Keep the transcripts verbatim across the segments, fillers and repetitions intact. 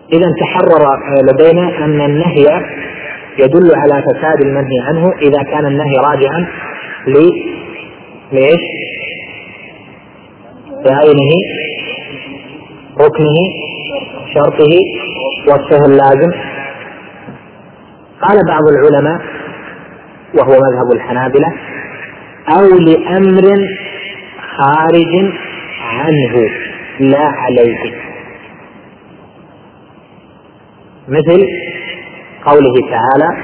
إذا تحرر لدينا أن النهي يدل على فساد المنهي عنه إذا كان النهي راجعا ليش؟ لعينه، ركنه، شرطه، وصفه اللازم. قال بعض العلماء وهو مذهب الحنابلة: أو لأمر خارج عنه لا عليه، مثل قوله تعالى: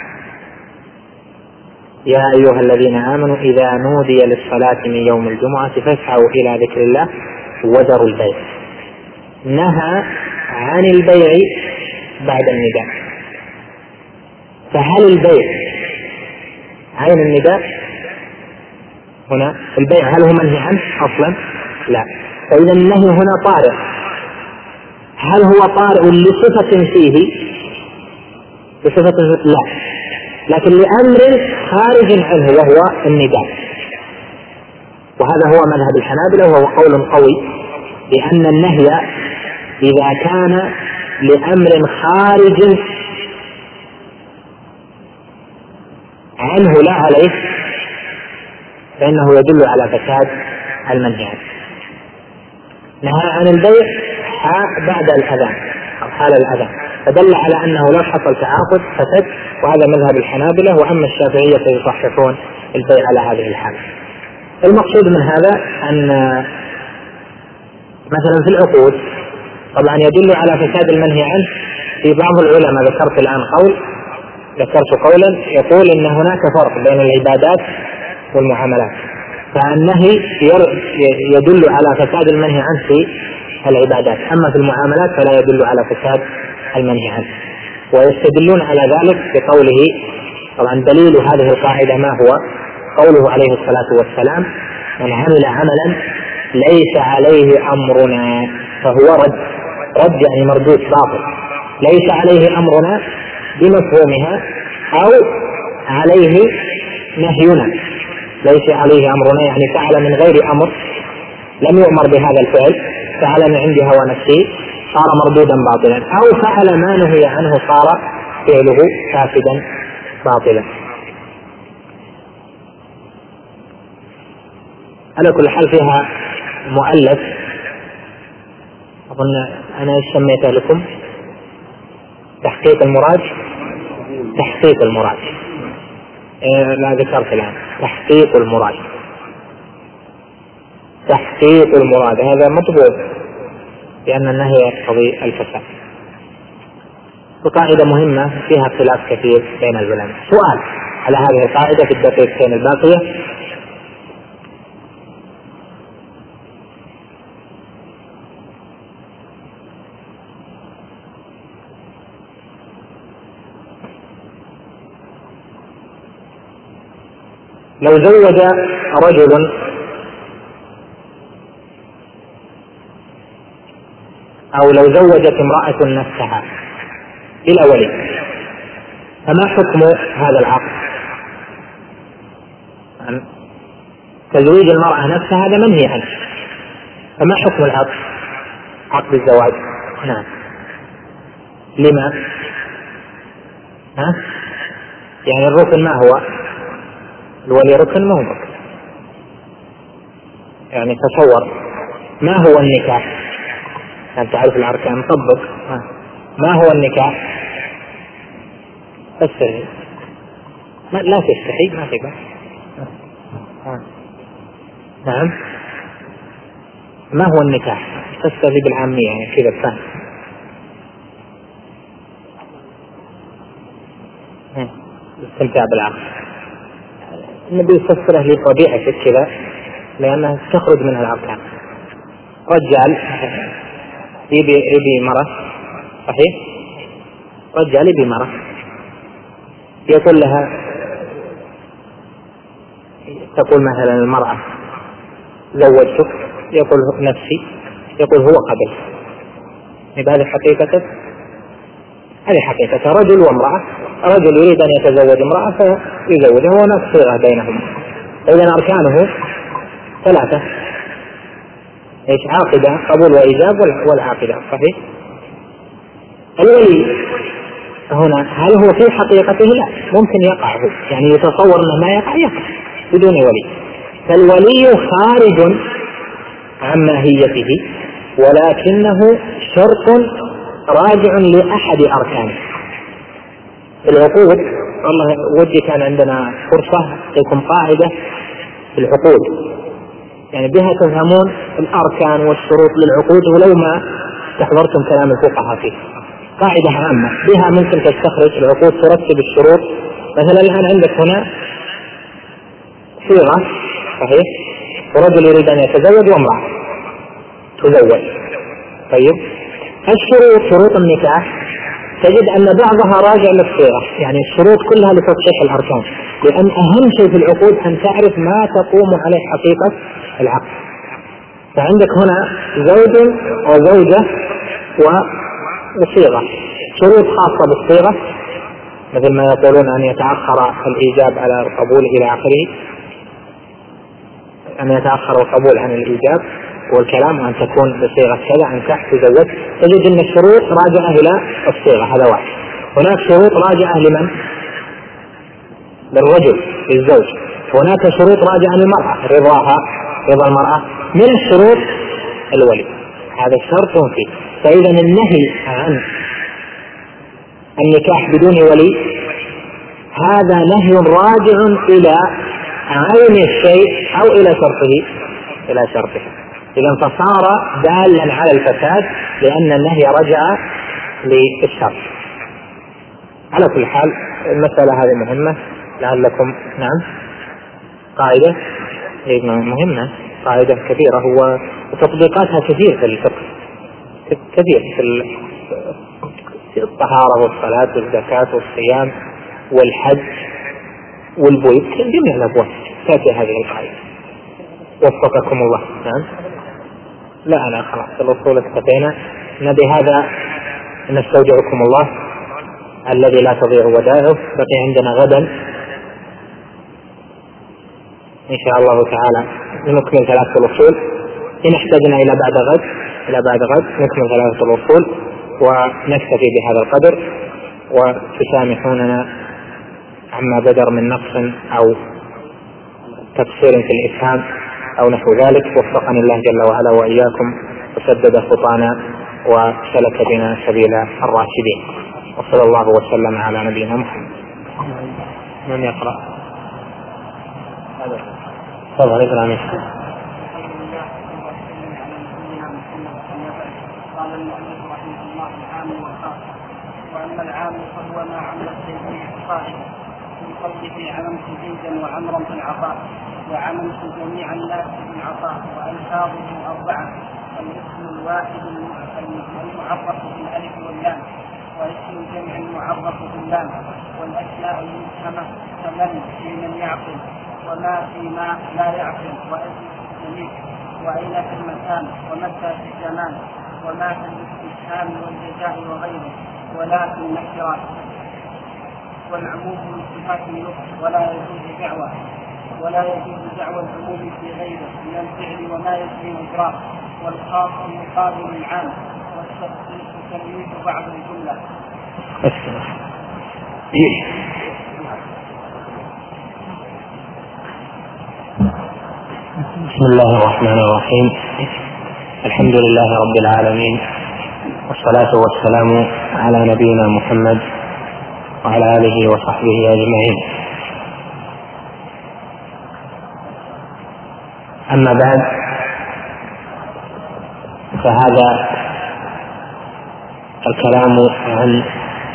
يا أيها الذين آمنوا إذا نودي للصلاة من يوم الجمعة فاسعوا إلى ذكر الله وذروا البيع. نهى عن البيع بعد النداء، فهل البيع عين النداء هنا؟ البيع هل هو منهي عنه أصلا؟ لا. فإذا النهي هنا طارئ. هل هو طارئ لصفة فيه؟ بصفة لا، لكن لأمر خارج عنه وهو النداء. وهذا هو مذهب الحنابلة وهو قول قوي، لأن النهي إذا كان لأمر خارج عنه لا عليه فإنه يدل على فساد المنهي عنه. نهى عن البيع بعد الأذان أو حال الأذان، فدل على أنه لو حصل تعاقد فسد، وهذا مذهب الحنابلة. وأما الشافعية فيصححون البيع على هذه الحالة. المقصود من هذا أن مثلا في العقود طبعا يدل على فساد المنهي عنه. في بعض العلماء ذكرت الآن قول ذكرت قولا يقول إن هناك فرق بين العبادات والمعاملات، فالنهي يدل على فساد المنهي عنه في العبادات، أما في المعاملات فلا يدل على فساد المنهي عنه. ويستدلون على ذلك بقوله، طبعا دليل هذه القاعدة ما هو؟ قوله عليه الصلاة والسلام: من عمل عملا ليس عليه أمرنا فهو رد. رد يعني مردود باطل. ليس عليه أمرنا بمفهومها، أو عليه نهينا. ليس عليه أمرنا يعني فعل من غير أمر، لم يؤمر بهذا الفعل، فعل من عند هوى نفسه صار مردودا باطلا، أو فعل ما نهي عنه صار فعله فاسدا باطلا. على كل حال فيها مؤلف أظن أنا سميته لكم تحقيق المراد. تحقيق المراد إيه لا ذكرت الآن تحقيق المراد. تحقيق المراد هذا مطلوب لأن النهي يقتضي الفساد. وقاعدة مهمة فيها خلاف كثير بين العلماء. سؤال على هذه القاعدة في الدقيقتين الباقية: لو زوج رجل أو لو زوجت امرأة نفسها بلا ولي، فما حكم هذا العقد؟ تزويج المرأة نفسها هذا منهي عنه، فما حكم العقد؟ عقد الزواج. نعم. لما؟ ها؟ يعني الركن ما هو؟ الولي ركن ما هو ركن. يعني تصور ما هو النكاح؟ أنت تعرف الأركان طبق. ما هو النكاح؟ فسر. ما لا تستحي ما في بس. نعم. ما هو النكاح؟ فسر بالعامية يعني كذا فهم. استمتاع بالعقل. النبي يفسره لطبيعته كذا لأنها تخرج منها الأركان. رجال يبي يبي مرة، صحيح؟ رجال يبي مرة، يقول لها، تقول مثلا المرأة زوجتك، يقول نفسي، يقول هو قبل. هذه حقيقته، هذه حقيقته رجل وامرأة. رجل يريد أن يتزوج امرأة فيزوجها، هو صيغة بينهم. إذن أركانه ثلاثة: إيش؟ عاقدة، قبول وإيجاب، والعاقدة، صحيح؟ الولي هنا هل هو في حقيقته؟ لا، ممكن يقع، يعني يتصور انه ما يقع، يقع بدون ولي. فالولي خارج عن ماهيته، ولكنه شرط راجع لأحد أركانه. العقود، والله ودي كان عندنا فرصة لكم قاعدة في العقود، يعني بها تفهمون الأركان والشروط للعقود ولو ما استحضرتم كلام الفقهاء فيه. قاعدة عامة بها ممكن تستخرج العقود، ترتب الشروط. مثلا الآن عندك هنا صيغة، صحيح، ورجل يريد أن يتزوج وامرأة تزوج. طيب الشروط، شروط النكاح، تجد أن بعضها راجع للصيغة، يعني الشروط كلها لتصحيح الأركان، لأن أهم شيء في العقود أن تعرف ما تقوم عليه حقيقة العقد. فعندك هنا زوج وزوجة وصيغة، شروط خاصة بالصيغة مثل ما يقولون أن يتأخر الإيجاب على القبول إلى آخره، أن يتأخر القبول عن الإيجاب والكلام، وأن تكون بصيغة كذا، أن تحت تزوج. تجد أن الشروط راجعة إلى الصيغة، هذا واحد. هناك شروط راجعة لمن؟ للرجل، للزوج. هناك شروط راجعة للمرأة، رضاها، رضا المرأة. من الشروط الولي، هذا شرط فيه. فإذا النهي عن النكاح بدون ولي هذا نهي راجع إلى عين الشيء أو إلى شرطه، إلى شرطه. إذا فصار دالا على الفساد لأن النهي رجع للشرط. على كل حال المسألة هذه مهمة لعلكم. نعم، قاعدة مهمة، قاعدة كثيرة، هو وتطبيقاتها كثير في الفقه، كثير في الطهارة والصلاة والزكاة والصيام والحج والبيوت، جميع الأبواب تأتي هذه القاعدة. وفقكم الله. نعم، لا أنا خلاص الأصول اكتفينا. بهذا نستودعكم الله الذي لا تضيع ودائعه. بقي عندنا غدا إن شاء الله تعالى نكمل ثلاثة الأصول، إن احتاجنا إلى بعد غد إلى بعد غد نكمل ثلاثة الأصول ونكتفي بهذا القدر، وتسامحوننا عما بدر من نقص أو تقصير في الإفهام أو نحو ذلك. وفقني الله جل وعلا وإياكم وسدد خطانا وسلك بنا سبيل الراشدين، وصلى الله وسلم على نبينا محمد. من يقرأ؟ تفضل اقرأ. قال المؤلف رحمه الله العام والخاص. واما العام فهو ما عملت به الصائم من قوله عممت زيدا وعمرا في العطاء، وعممت جميع الناس في العطاء. والفاظه اربعه: الاسم الواحد المعرف بالالف واللام، واسم الجمع المعرف باللام، والاشياء المفهمه كمن في من يعقل، وما فيما لا يعقل، واسم السميع، واين في المكان، ومتى في الزمان، وما في الاستفهام والجزاء وغيره، ولا في النكرات. والعموم من صفات اللغة ولا يجوز دعوى ولا يجوز دعوى العموم في غيره من الفعل وما يجري اجراه. والخاص مقابل العام، والتخصيص تمييز بعض الجمله. بسم الله الرحمن الرحيم. الحمد لله رب العالمين، والصلاة والسلام على نبينا محمد وعلى آله وصحبه أجمعين. أما بعد، فهذا الكلام عن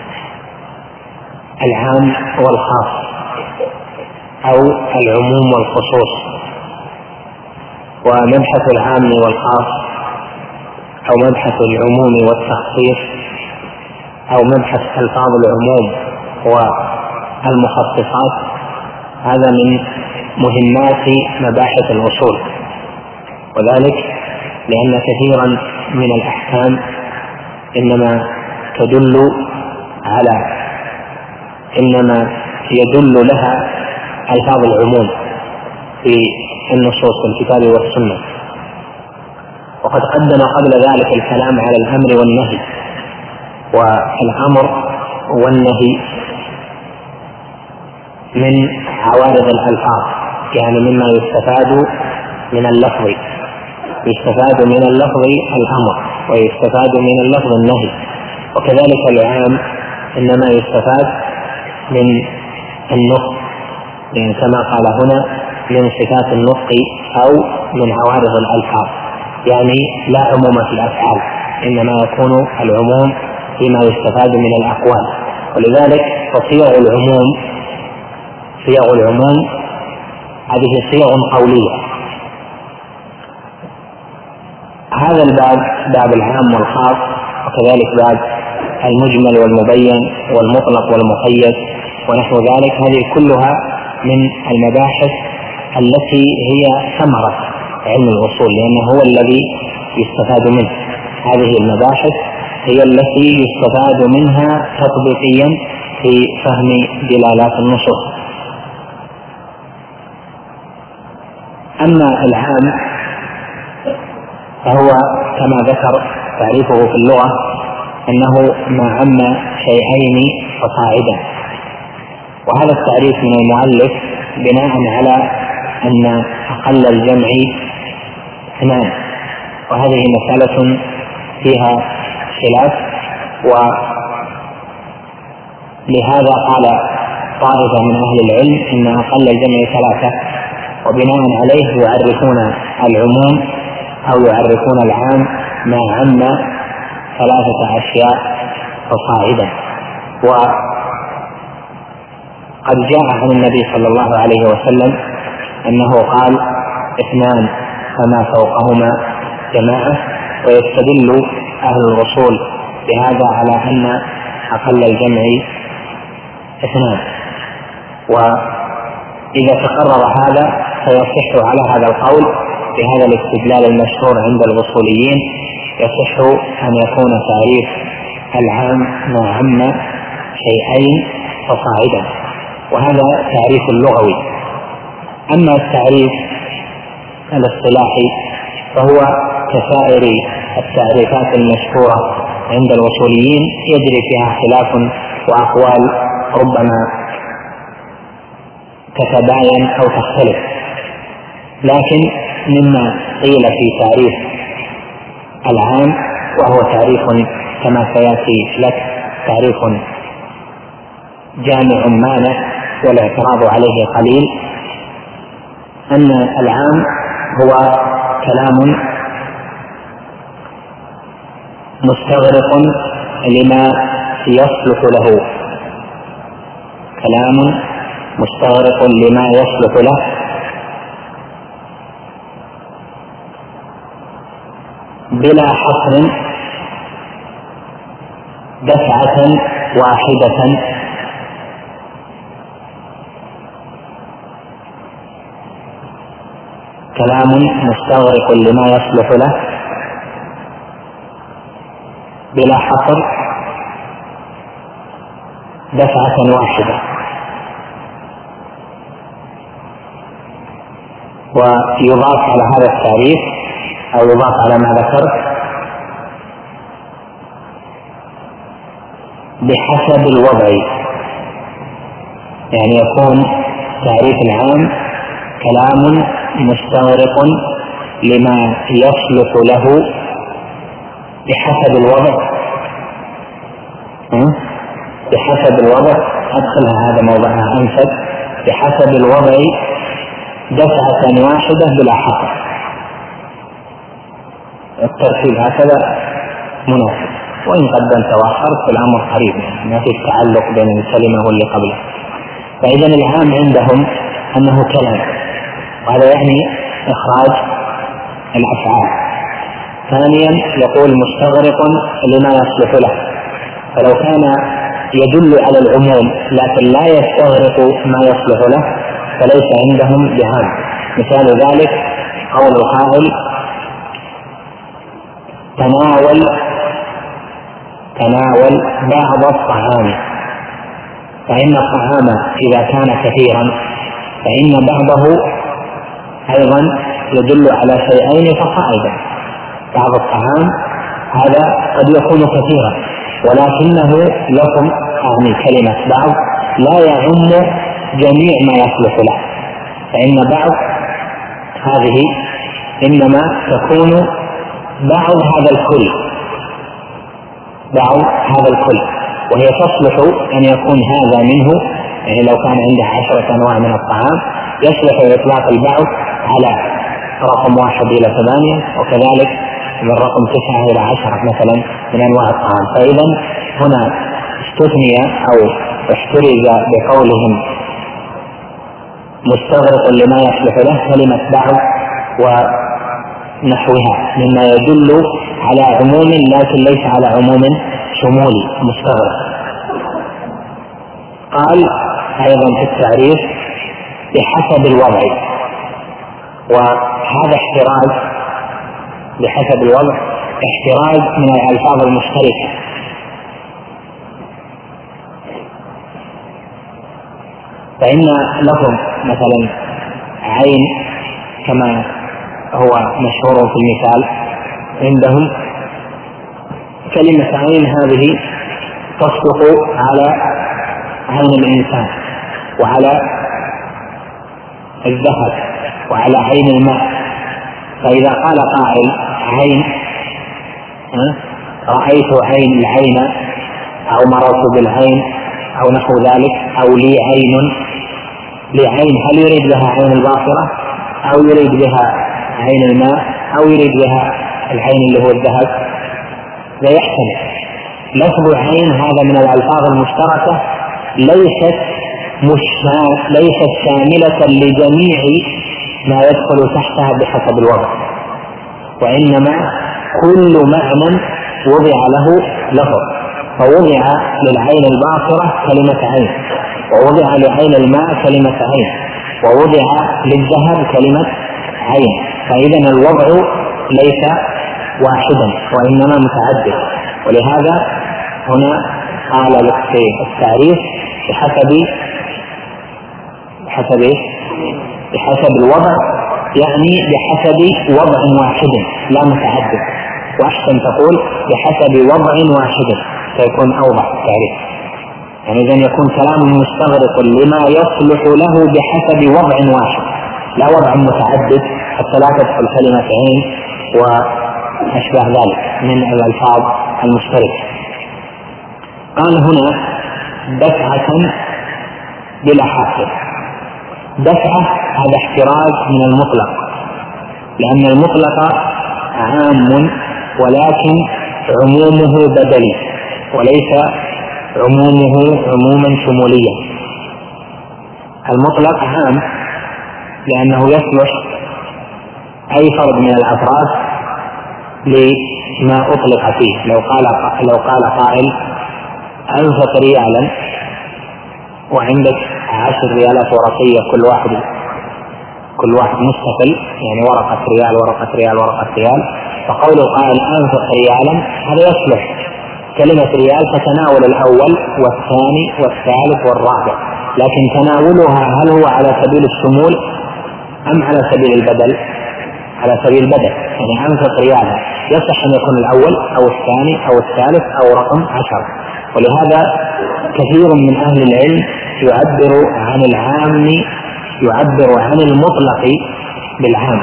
العام والخاص أو العموم والخصوص. ومبحث العام والخاص أو مبحث العموم والتخصيص أو مبحث ألفاظ العموم والمخصصات هذا من مهمات مباحث الأصول، وذلك لأن كثيرا من الأحكام إنما تدل على إنما يدل لها ألفاظ العموم في النصوص الكتاب والسنة. وقد قدم قبل ذلك الكلام على الأمر والنهي، والأمر والنهي من عوارض الألفاظ، يعني مما يستفاد من اللفظ، يستفاد من اللفظ الأمر ويستفاد من اللفظ النهي. وكذلك العام إنما يستفاد من النطق، يعني كما قال هنا من صفات النطق أو من عوارض الألفاظ، يعني لا عموم في الأفعال، إنما يكون العموم فيما يستفاد من الأقوال. ولذلك فصيغ العموم صيغ العموم هذه صيغ قولية. هذا الباب باب العام والخاص، وكذلك باب المجمل والمبين والمطلق والمقيد ونحو ذلك، هذه كلها من المباحث التي هي ثمرة علم الأصول، لأنه هو الذي يستفاد منه. هذه المباحث هي التي يستفاد منها تطبيقيا في فهم دلالات النصوص. أما العام فهو كما ذكر تعريفه في اللغة أنه ما عم شيئين فصاعدا، وهذا التعريف من المؤلف بناء على أن أقل الجمع اثنان، وهذه مسألة فيها خلاف، ولهذا قال طائفة من أهل العلم أن أقل الجمع ثلاثة، وبناء عليه يعرفون العموم أو يعرفون العام ما عم ثلاثة أشياء فصاعدا. وقد جاء عن النبي صلى الله عليه وسلم أنه قال اثنان فما فوقهما جماعة، ويستدل أهل الأصول بهذا على أن أقل الجمع اثنان. وإذا تقرر هذا فيصح على هذا القول بهذا الاستدلال المشهور عند الأصوليين، يصح أن يكون تعريف العام ما عم شيئين فصاعدا، وهذا تعريف اللغوي. أما التعريف الاصطلاحي فهو كسائر التعريفات المشهورة عند الأصوليين، يجري فيها خلاف وأقوال ربما تتباين أو تختلف، لكن مما قيل في تعريف العام وهو تعريف كما سيأتي لك تعريف جامع مانع والاعتراض عليه قليل، أن العام هو كلام مستغرق لما يصلح له، كلام مستغرق لما يصلح له بلا حصر دفعة واحدة كلام مستغرق لما يصلح له بلا حصر دفعة واحدة. ويضاف على هذا التعريف أو يضاف على ما ذكرت بحسب الوضع، يعني يكون تعريف العام كلام مستغرق لما يصلح له بحسب الوضع. بحسب الوضع أدخلها هذا موضعها أنسب، بحسب الوضع دفعة واحدة بلا حصر. الترتيب هكذا مناسب، وإن قدمت وأخرت فالأمر قريب، ما في تعلق بين الكلمة واللي قبله. فإذا العام عندهم أنه كلام، وهذا يعني إخراج الأفعال. ثانيا يقول مستغرق لما يصلح له، فلو كان يدل على العموم لكن لا يستغرق ما يصلح له فليس عندهم بعام. مثال ذلك قول القائل تناول تناول بعض الطعام، فإن الطعام إذا كان كثيرا فإن بعضه أيضا يدل على شيئين فصاعدا. بعض الطعام هذا قد يكون كثيرا، ولكنه لفظ يعني كلمة بعض لا يعم جميع ما يصلح له، فإن بعض هذه إنما تكون بعض هذا الكل، بعض هذا الكل، وهي تصلح أن يكون هذا منه، يعني لو كان عنده عشرة أنواع من الطعام يصلح إطلاق البعض على رقم واحد إلى ثمانية، وكذلك من رقم تسعة إلى عشرة مثلا من أنواع الطعام. فإذا هنا استثني أو احترز بقولهم مستغرق لما يصلح له كلمة بعض ونحوها، مما يدل على عموم لكن ليس على عموم شمولي مستغرق. قال أيضا في التعريف بحسب الوضع، وهذا احتراز بحسب الوضع احتراز من الألفاظ المشتركة، فإن لفظ مثلا عين كما هو مشهور في المثال عندهم، كلمة عين هذه تصدق على عين الإنسان وعلى الذهب وعلى عين الماء. فإذا قال قائل عين رأيت عين العين أو مررت بالعين أو نحو ذلك، أو لي عين، لي عين، هل يريد بها عين الباصرة أو يريد بها عين الماء أو يريد بها العين اللي هو الذهب؟ لا يحتمل. لفظ عين هذا من الألفاظ المشتركة ليست ليست شاملة لجميع ما يدخل تحتها بحسب الوضع، وإنما كل معنى وضع له لفظ، فوضع للعين الباصرة كلمة عين، ووضع لعين الماء كلمة عين، ووضع للذهب كلمة عين، فإذا الوضع ليس واحدا وإنما متعدد. ولهذا هنا قال لك في التعريف بحسب بحسب بحسب الوضع، يعني بحسب وضع واحد لا متعدد، وأحسن تقول بحسب وضع واحد فيكون أوضح التعريف. يعني إذن يكون كلام مستغرق لما يصلح له بحسب وضع واحد لا وضع متعدد حتى لا تدخل كلمة عين وأشبه ذلك من الألفاظ المشتركة. قال هنا دفعة بلا حاصل. دفعة هذا احتراز من المطلق، لأن المطلق عام ولكن عمومه بدلي وليس عمومه عموما شموليا. المطلق عام لأنه يصلح أي فرد من الأفراد لما أطلق فيه. لو قال لو قال قائل أنفق ريالا وعندك عشر ريالات ورقية كل واحد كل واحد مستقل، يعني ورقة ريال ورقة ريال ورقة ريال، فقول قائل أنفق ريالا هذا يصلح كلمة ريال تتناول الأول والثاني والثالث والرابع، لكن تناولها هل هو على سبيل الشمول أم على سبيل البدل؟ على سبيل البدل، يعني أنفق ريالا يصح أن يكون الأول أو الثاني أو الثالث أو رقم عشر. ولهذا كثير من أهل العلم يعبر عن العام يعبر عن المطلق بالعام،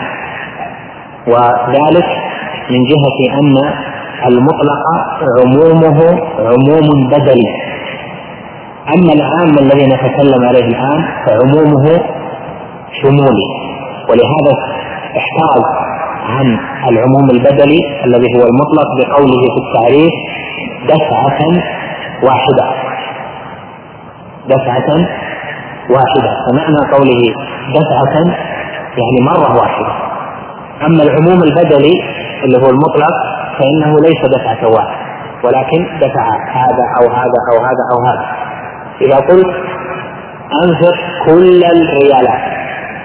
وذلك من جهة أن المطلق عمومه عموم بدلي، أما العام الذي نتكلم عليه الآن فعمومه شمولي. ولهذا احتاج عن العموم البدلي الذي هو المطلق بقوله في التعريف دفعة واحدة، دفعة واحدة، فمعنى قوله دفعة يعني مرة واحدة. أما العموم البدلي اللي هو المطلق فإنه ليس دفعة واحدة ولكن دفع هذا أو هذا أو هذا أو هذا. إذا قلت أنفق كل الريالات،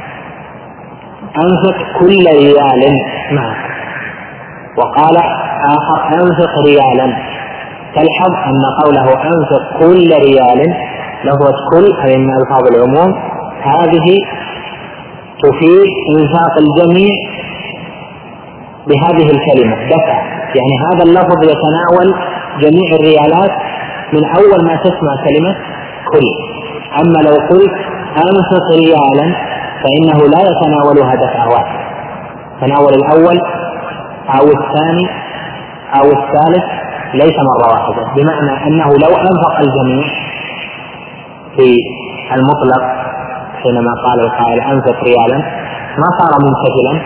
أنفق كل ريال معك، وقال آخر أنفق ريالا، تلحظ أن قوله أنفق كل ريال لفظة كل هذه من ألفاظ العموم، هذه تفيد إنفاق الجميع بهذه الكلمة دفع، يعني هذا اللفظ يتناول جميع الريالات من أول ما تسمع كلمة كل. أما لو قلت أنفق ريالا فإنه لا يتناولها دفعة واحدة، تناول الأول أو الثاني أو الثالث ليس مرة واحدة، بمعنى أنه لو أنفق الجميع في المطلق حينما قال القائل أنفق ريالا ما صار منتجلا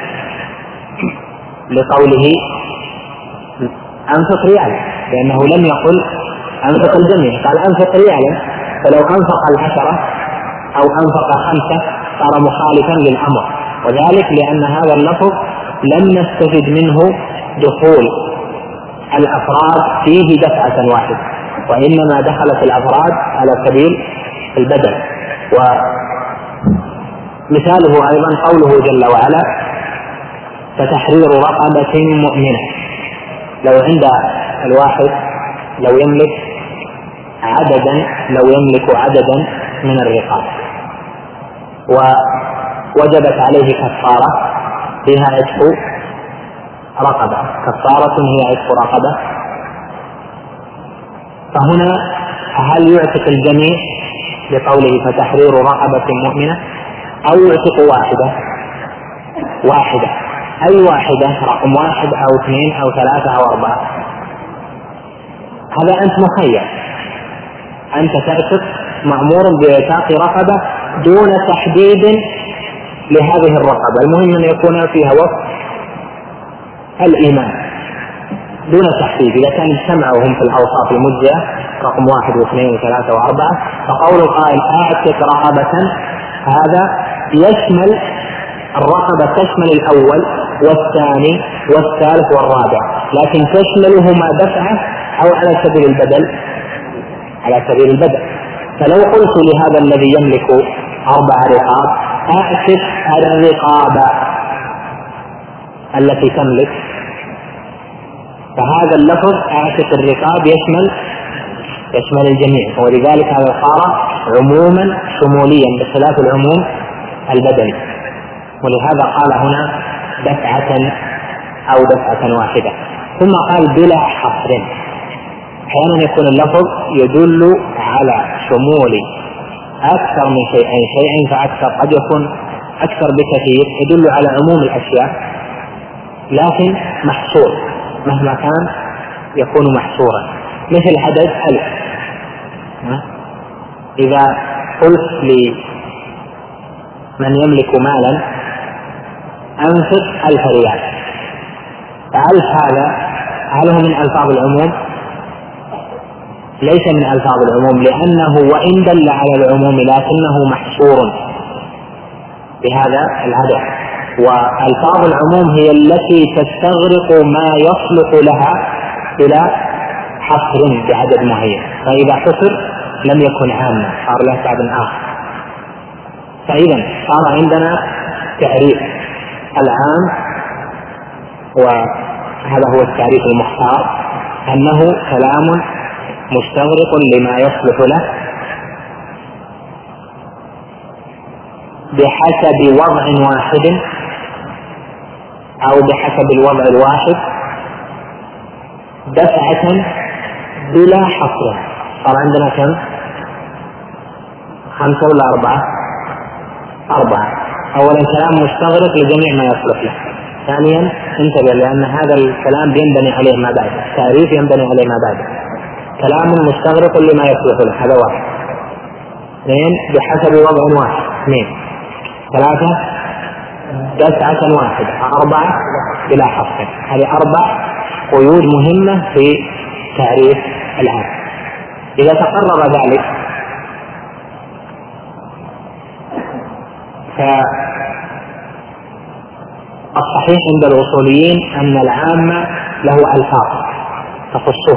لقوله أنفق ريالا، لأنه لم يقل أنفق الجميع، قال أنفق ريالا، فلو أنفق العشرة أو أنفق خمسة صار مخالفا للأمر، وذلك لأن هذا اللفظ لم نستفد منه دخول الأفراد فيه دفعة واحدة، وإنما دخلت الأفراد على سبيل البدل. ومثاله أيضا قوله جل وعلا فتحرير رقبة مؤمنة. لو عند الواحد لو يملك عددا لو يملك عددا من الرقاب ووجبت عليه كفارة فيها عتق رقبة، كفارة هي عتق رقبة، فهنا هل يعتق الجميع بقوله فتحرير رقبة مؤمنة أو يعتق واحدة واحدة أي واحدة، رقم واحد أو اثنين أو ثلاثة أو أربعة؟ هذا أنت مخير، أنت تعتق مأمور بإعتاق رقبة دون تحديد لهذه الرقبة، المهم أن يكون فيها وصف الإيمان دون تحديد. إذا كان اجتمعوا هم في الأوصاف المجزئة رقم واحد واثنين وثلاثة وأربعة، فقول القائل أعتق رقبة هذا يشمل الرقبة، تشمل الأول والثاني والثالث والرابع، لكن تشملهما دفعة أو على سبيل البدل على سبيل البدل. فلو قلت لهذا الذي يملك أربع رقاب أعتق الرقابة التي تملك، فهذا اللفظ أعتق الرقاب يشمل يشمل الجميع، ولذلك هذا صار عموما شموليا بخلاف العموم البدني، ولهذا قال هنا دفعة أو دفعة واحدة. ثم قال بلا حصر. أحيانا يكون اللفظ يدل على شمول أكثر من شيئين شيئين فأكثر، قد يكون أكثر بكثير يدل على عموم الأشياء، لكن محصور مهما كان يكون محصورا، مثل عدد ألف. إذا قلت لمن يملك مالا أنفق ألف ريال، فألف هذا هل هو من ألفاظ العموم؟ ليس من ألفاظ العموم، لأنه وإن دل على العموم لكنه محصور بهذا العدد، وألفاظ العموم هي التي تستغرق ما يصلح لها إلى حصر بعدد معين، فإذا حصر لم يكن عاما صار له بعد آخر. فإذا صار عندنا تعريف العام، وهذا هو التعريف المختار، أنه كلام مستغرق لما يصلح له بحسب وضع واحد أو بحسب الوضع الواحد دفعة بلا حصر. صار عندنا كم؟ خمسة ولا أربعة؟ أربعة. أولا كلام مستغرق لجميع ما يصلح له. ثانيا انتبه لأن هذا الكلام ينبني عليه ما بعد، التعريف ينبني عليه ما بعد. كلام مستغرق لما يصلح له، هذا واحد. اثنين بحسب وضع واحد. اثنين. ثلاثة دفعة واحدة. أربعة بلا حصر. هذه أربع قيود مهمة في تعريف العام. إذا تقرر ذلك فالصحيح عند الأصوليين أن العام له ألفاظ تخصه،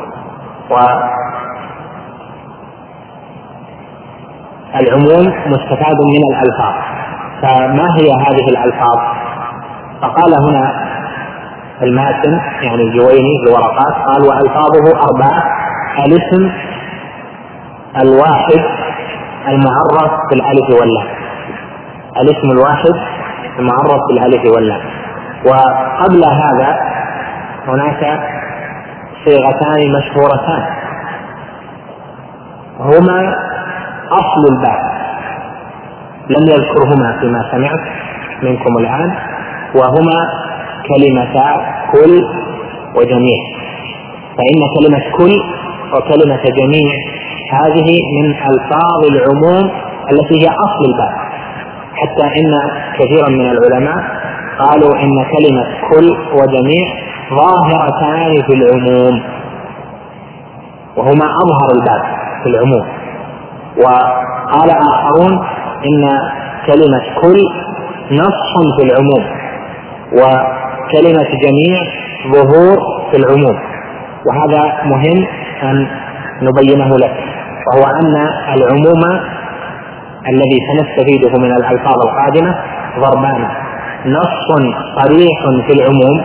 والعموم مستفاد من الألفاظ. فما هي هذه الألفاظ؟ فقال هنا الماتن يعني الجويني في الورقات قال وألفاظه أربعة: الاسم الواحد المعرف بالألف واللام، الاسم الواحد المعرف بالألف واللام. وقبل هذا هناك صيغتان مشهورتان هما أصل الباب، لم يذكرهما فيما سمعت منكم الآن، وهما كلمتا كل وجميع. فإن كلمة كل وكلمة جميع هذه من ألفاظ العموم التي هي أصل الباب، حتى إن كثيرا من العلماء قالوا إن كلمة كل وجميع ظاهرتان في العموم، وهما أظهر الباب في العموم. وقال آخرون إن كلمة كل نص في العموم، وكلمة جميع ظهور في العموم. وهذا مهم أن نبينه لك، وهو أن العموم الذي سنستفيده من الألفاظ القادمة ضربان: نص صريح في العموم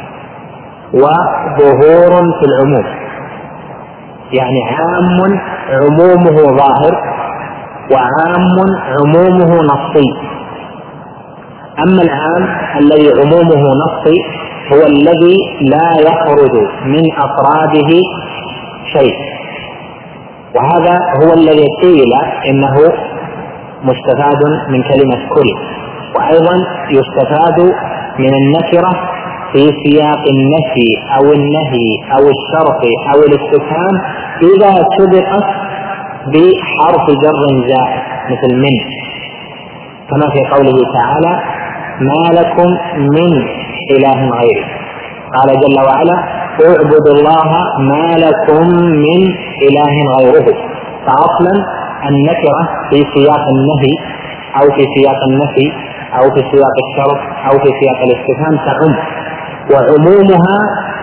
وظهور في العموم، يعني عام عمومه ظاهر وعام عمومه نصي. أما العام الذي عمومه نصي هو الذي لا يخرج من أفراده شيء، وهذا هو الذي قيل إنه مستفاد من كلمة كل. وأيضا يستفاد من النكرة في سياق النفي أو النهي أو الشرط أو الاستفهام إذا سبقت بحرف جر زائد مثل من، كما في قوله تعالى: ما لكم من إله غيره. قال جل وعلا: اعبدوا الله ما لكم من إله غيره. فأصلا النكرة في سياق النهي أو في سياق النفي أو في سياق الشرط أو في سياق الاستفهام تعم، وعمومها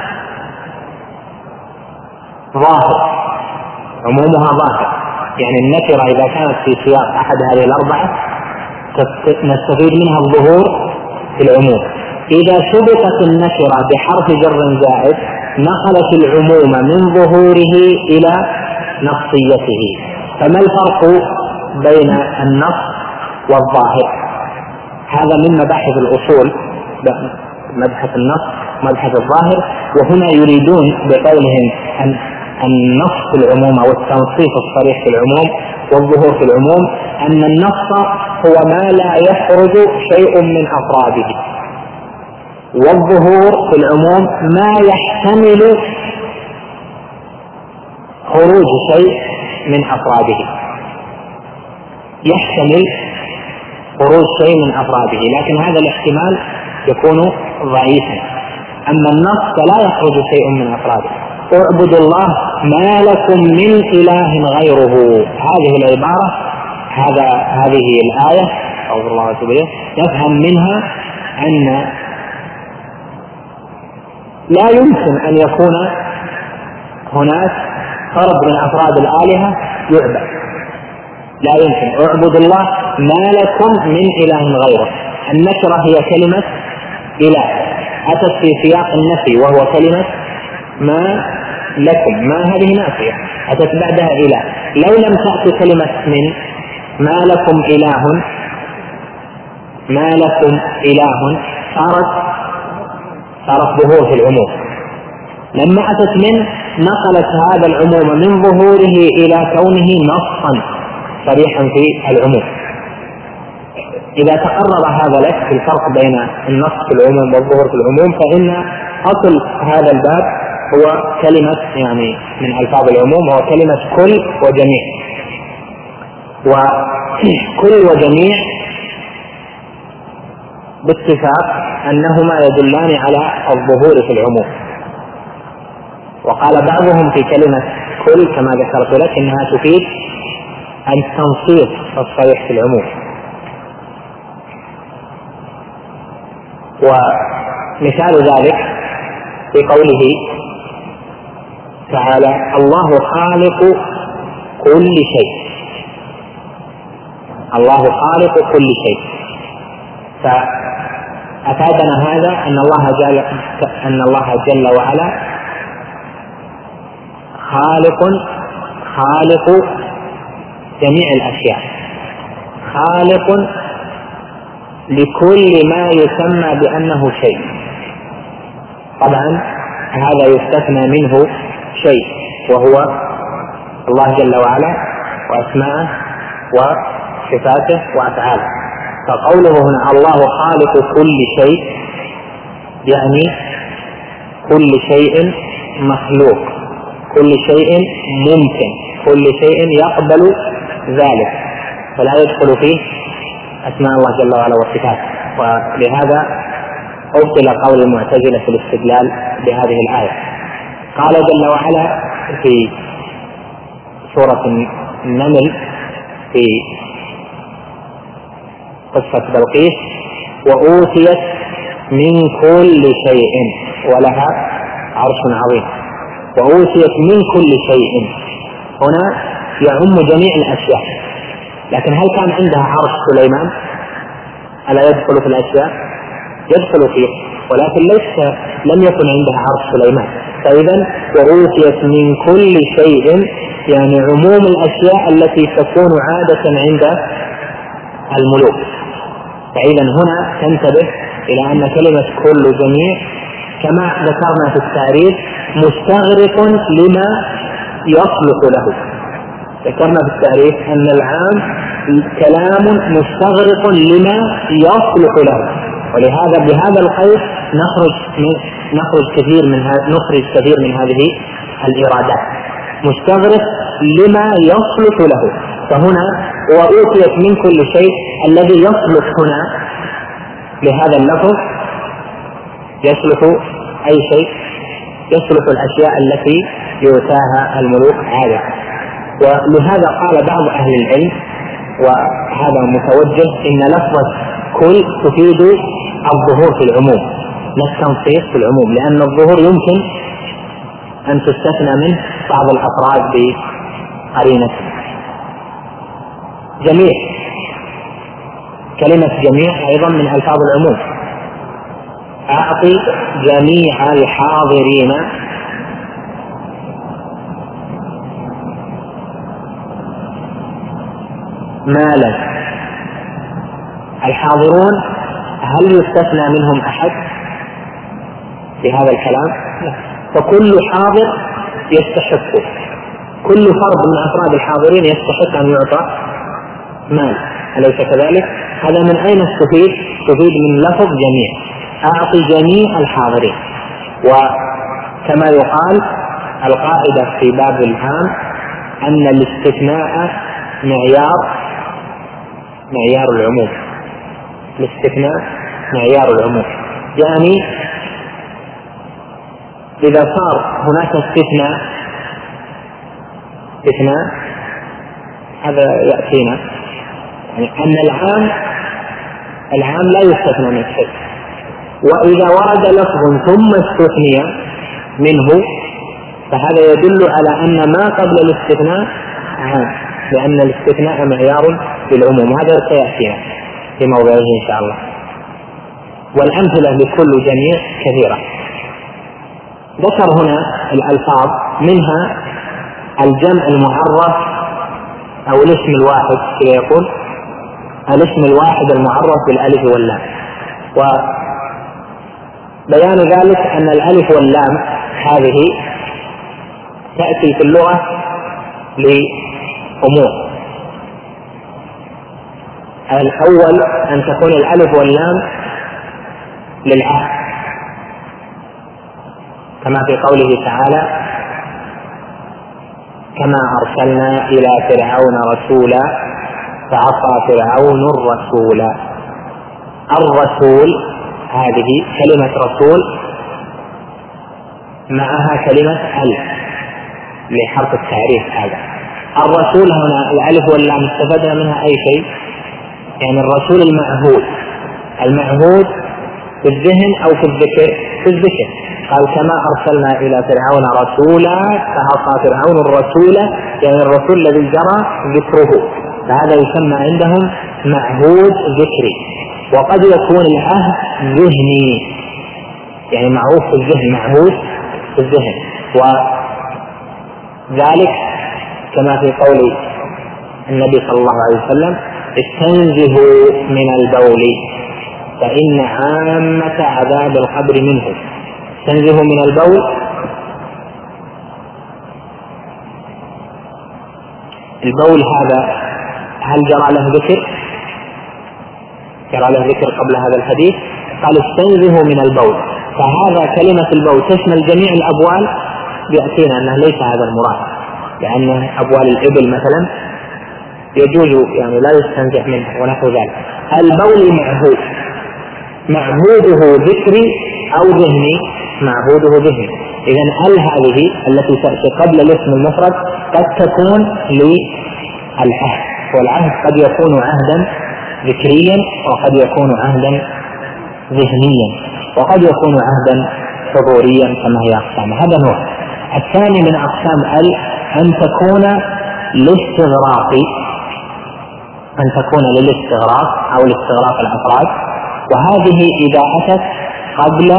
ظاهر، عمومها ظاهر. يعني النكرة إذا كانت في سياق أحد هذه الأربعة نستفيد منها الظهور في العموم. إذا سبقت النكرة بحرف جر زائد نقلت العموم من ظهوره إلى نصيته. فما الفرق بين النص والظاهر؟ هذا من مباحث الأصول، مبحث النص مبحث الظاهر. وهنا يريدون بقولهم أن النص في العموم أو التنصيص الصريح في العموم والظهور في العموم أن النص هو ما لا يخرج شيء من أفراده، والظهور في العموم ما يحتمل خروج شيء من أفراده، يحتمل خروج شيء من أفراده، لكن هذا الاحتمال يكون ضعيفا. أما النص فلا يخرج شيء من أفراده. اعبدوا الله ما لكم من إله غيره، هذه العبارة هذا هذه الآية أو الله سبحانه يفهم منها أن لا يمكن أن يكون هناك فرد من أفراد الآلهة يعبد، لا يمكن. اعبدوا الله ما لكم من إله غيره. النكرة هي كلمة إله، أتت في سياق النفي وهو كلمة ما لكم، ما هذه نافية أتت بعدها إله. لو لم تأتي كلمة من ما لكم إله، ما لكم إله صارت صارت ظهور في العموم. لما أتت من نقلت هذا العموم من ظهوره إلى كونه نصا صريحا في العموم. إذا تقرر هذا لك في الفرق بين النص في العموم والظهور في العموم، فإن أصل هذا الباب هو كلمة يعني من ألفاظ العموم هو كلمة كل وجميع. وكل وجميع باتفاق أنهما يدلان على الظهور في العموم. وقال بعضهم في كلمة كل كما ذكرت لك إنها تفيد التنصيص الصريح في العموم. ومثال ذلك في قوله تعالى: الله خالق كل شيء. الله خالق كل شيء، فأفادنا هذا أن الله جل أن الله جل وعلا خالق خالق جميع الأشياء، خالق لكل ما يسمى بأنه شيء. طبعا هذا يستثنى منه شيء وهو الله جل وعلا وأسماءه وصفاته وأفعاله. فقوله هنا الله خالق كل شيء يعني كل شيء مخلوق، كل شيء ممكن، كل شيء يقبل ذلك، فلا يدخل فيه أسماء الله جل وعلا وصفاته. ولهذا أبطل قول المعتزلة في الاستدلال بهذه الآية. قال جل وعلا في سورة النمل في قصة بلقيس: وأوتيت من كل شيء ولها عرش عظيم. وأوتيت من كل شيء هنا يعم جميع الأشياء، لكن هل كان عندها عرش سليمان؟ ألا يدخل في الأشياء؟ يدخل فيه، ولكن ليس لم يكن عندها عرش سليمان. فإذا وأوتيت من كل شيء يعني عموم الأشياء التي تكون عادة عند الملوك. فإذا هنا تنتبه إلى أن كلمة كل جميع كما ذكرنا في التعريف مستغرق لما يصلح له. ذكرنا في التعريف أن العام كلام مستغرق لما يصلح له، ولهذا بهذا القيد نخرج من نخرج كثير من نخرج كثير من هذه الإرادات، مستغرق لما يصلح له. فهنا وأوتيت من كل شيء الذي يصلح هنا لهذا اللفظ يصلح أي شيء، يصلح الأشياء التي يؤتاها الملوك عادة. ولهذا قال بعض أهل العلم وهذا متوجه إن لفظة كل تفيد الظهور في العموم، لا التنصيص في العموم، لأن الظهور يمكن أن تستثنى منه بعض الأفراد بقرينة. جميع، كلمة جميع أيضا من ألفاظ العموم. أعطي جميع الحاضرين مالا. الحاضرون هل يستثنى منهم أحد في هذا الكلام؟ لا. فكل حاضر يستحق، كل فرد من أفراد الحاضرين يستحق أن يعطى مال، أليس كذلك؟ هذا من أين تفيد؟ تفيد من لفظ جميع، أعطي جميع الحاضرين. وكما يقال القاعدة في باب العام أن الاستثناء معيار معيار العموم، الاستثناء معيار العموم، يعني إذا صار هناك استثناء استثناء هذا يأتينا يعني أن العام العام لا يستثنى من شيء، وإذا ورد لفظ ثم استثني منه فهذا يدل على أن ما قبل الاستثناء عام، لأن الاستثناء معيار للعموم. هذا سيأتينا في موضعه إن شاء الله. والأمثلة لكل جميع كثيرة. ذكر هنا الألفاظ منها الجمع المعرف أو الاسم الواحد، كما يقول الاسم الواحد المعرف بالألف واللام. وبيان ذلك أن الألف واللام هذه تأتي في اللغة لأمور. الأول أن تكون الألف واللام للعهد، كما في قوله تعالى كما أرسلنا إلى فرعون رسولا فعصى فرعون الرسول. الرسول هذه كلمة رسول معها كلمة ألف لحرف التعريف. هذا الرسول هنا الألف واللام استفدنا منها أي شيء؟ يعني الرسول المعهود، المعهود في الذهن أو في الذكر؟ في الذكر. قال كما أرسلنا إلى فرعون رسولا فعصى فرعون الرسول، يعني الرسول الذي جرى ذكره، فهذا يسمى عندهم معهود ذكري. وقد يكون العهد ذهني، يعني معروف في الذهن، معهود في الذهن. وذلك كما في قول النبي صلى الله عليه وسلم استنزهوا من البول فإن عامة عذاب القبر منه. استنزهوا من البول البول هذا هل جرى له ذكر؟ جرى له ذكر قبل هذا الحديث. قال استنزهوا من البول، فهذا كلمة البول تشمل جميع الأبوال، يأتينا أنه ليس هذا المراد، لأن أبوال الإبل مثلا يجوز يعني لا يستنزح منها ونحو ذلك. البول معهود، معهوده ذكري أو ذهني، معهوده ذهني. إذن ال هذه التي تأتي قبل الاسم المفرد قد تكون للعهد، والعهد قد يكون عهدا ذكريا وقد يكون عهدا ذهنيا وقد يكون عهدا حضوريا كما هي أقسام. هذا نوع. الثاني من أقسام ال أن تكون للاستغراق، أن تكون للاستغراق أو لاستغراق الأفراد، وهذه إذا أتت قبل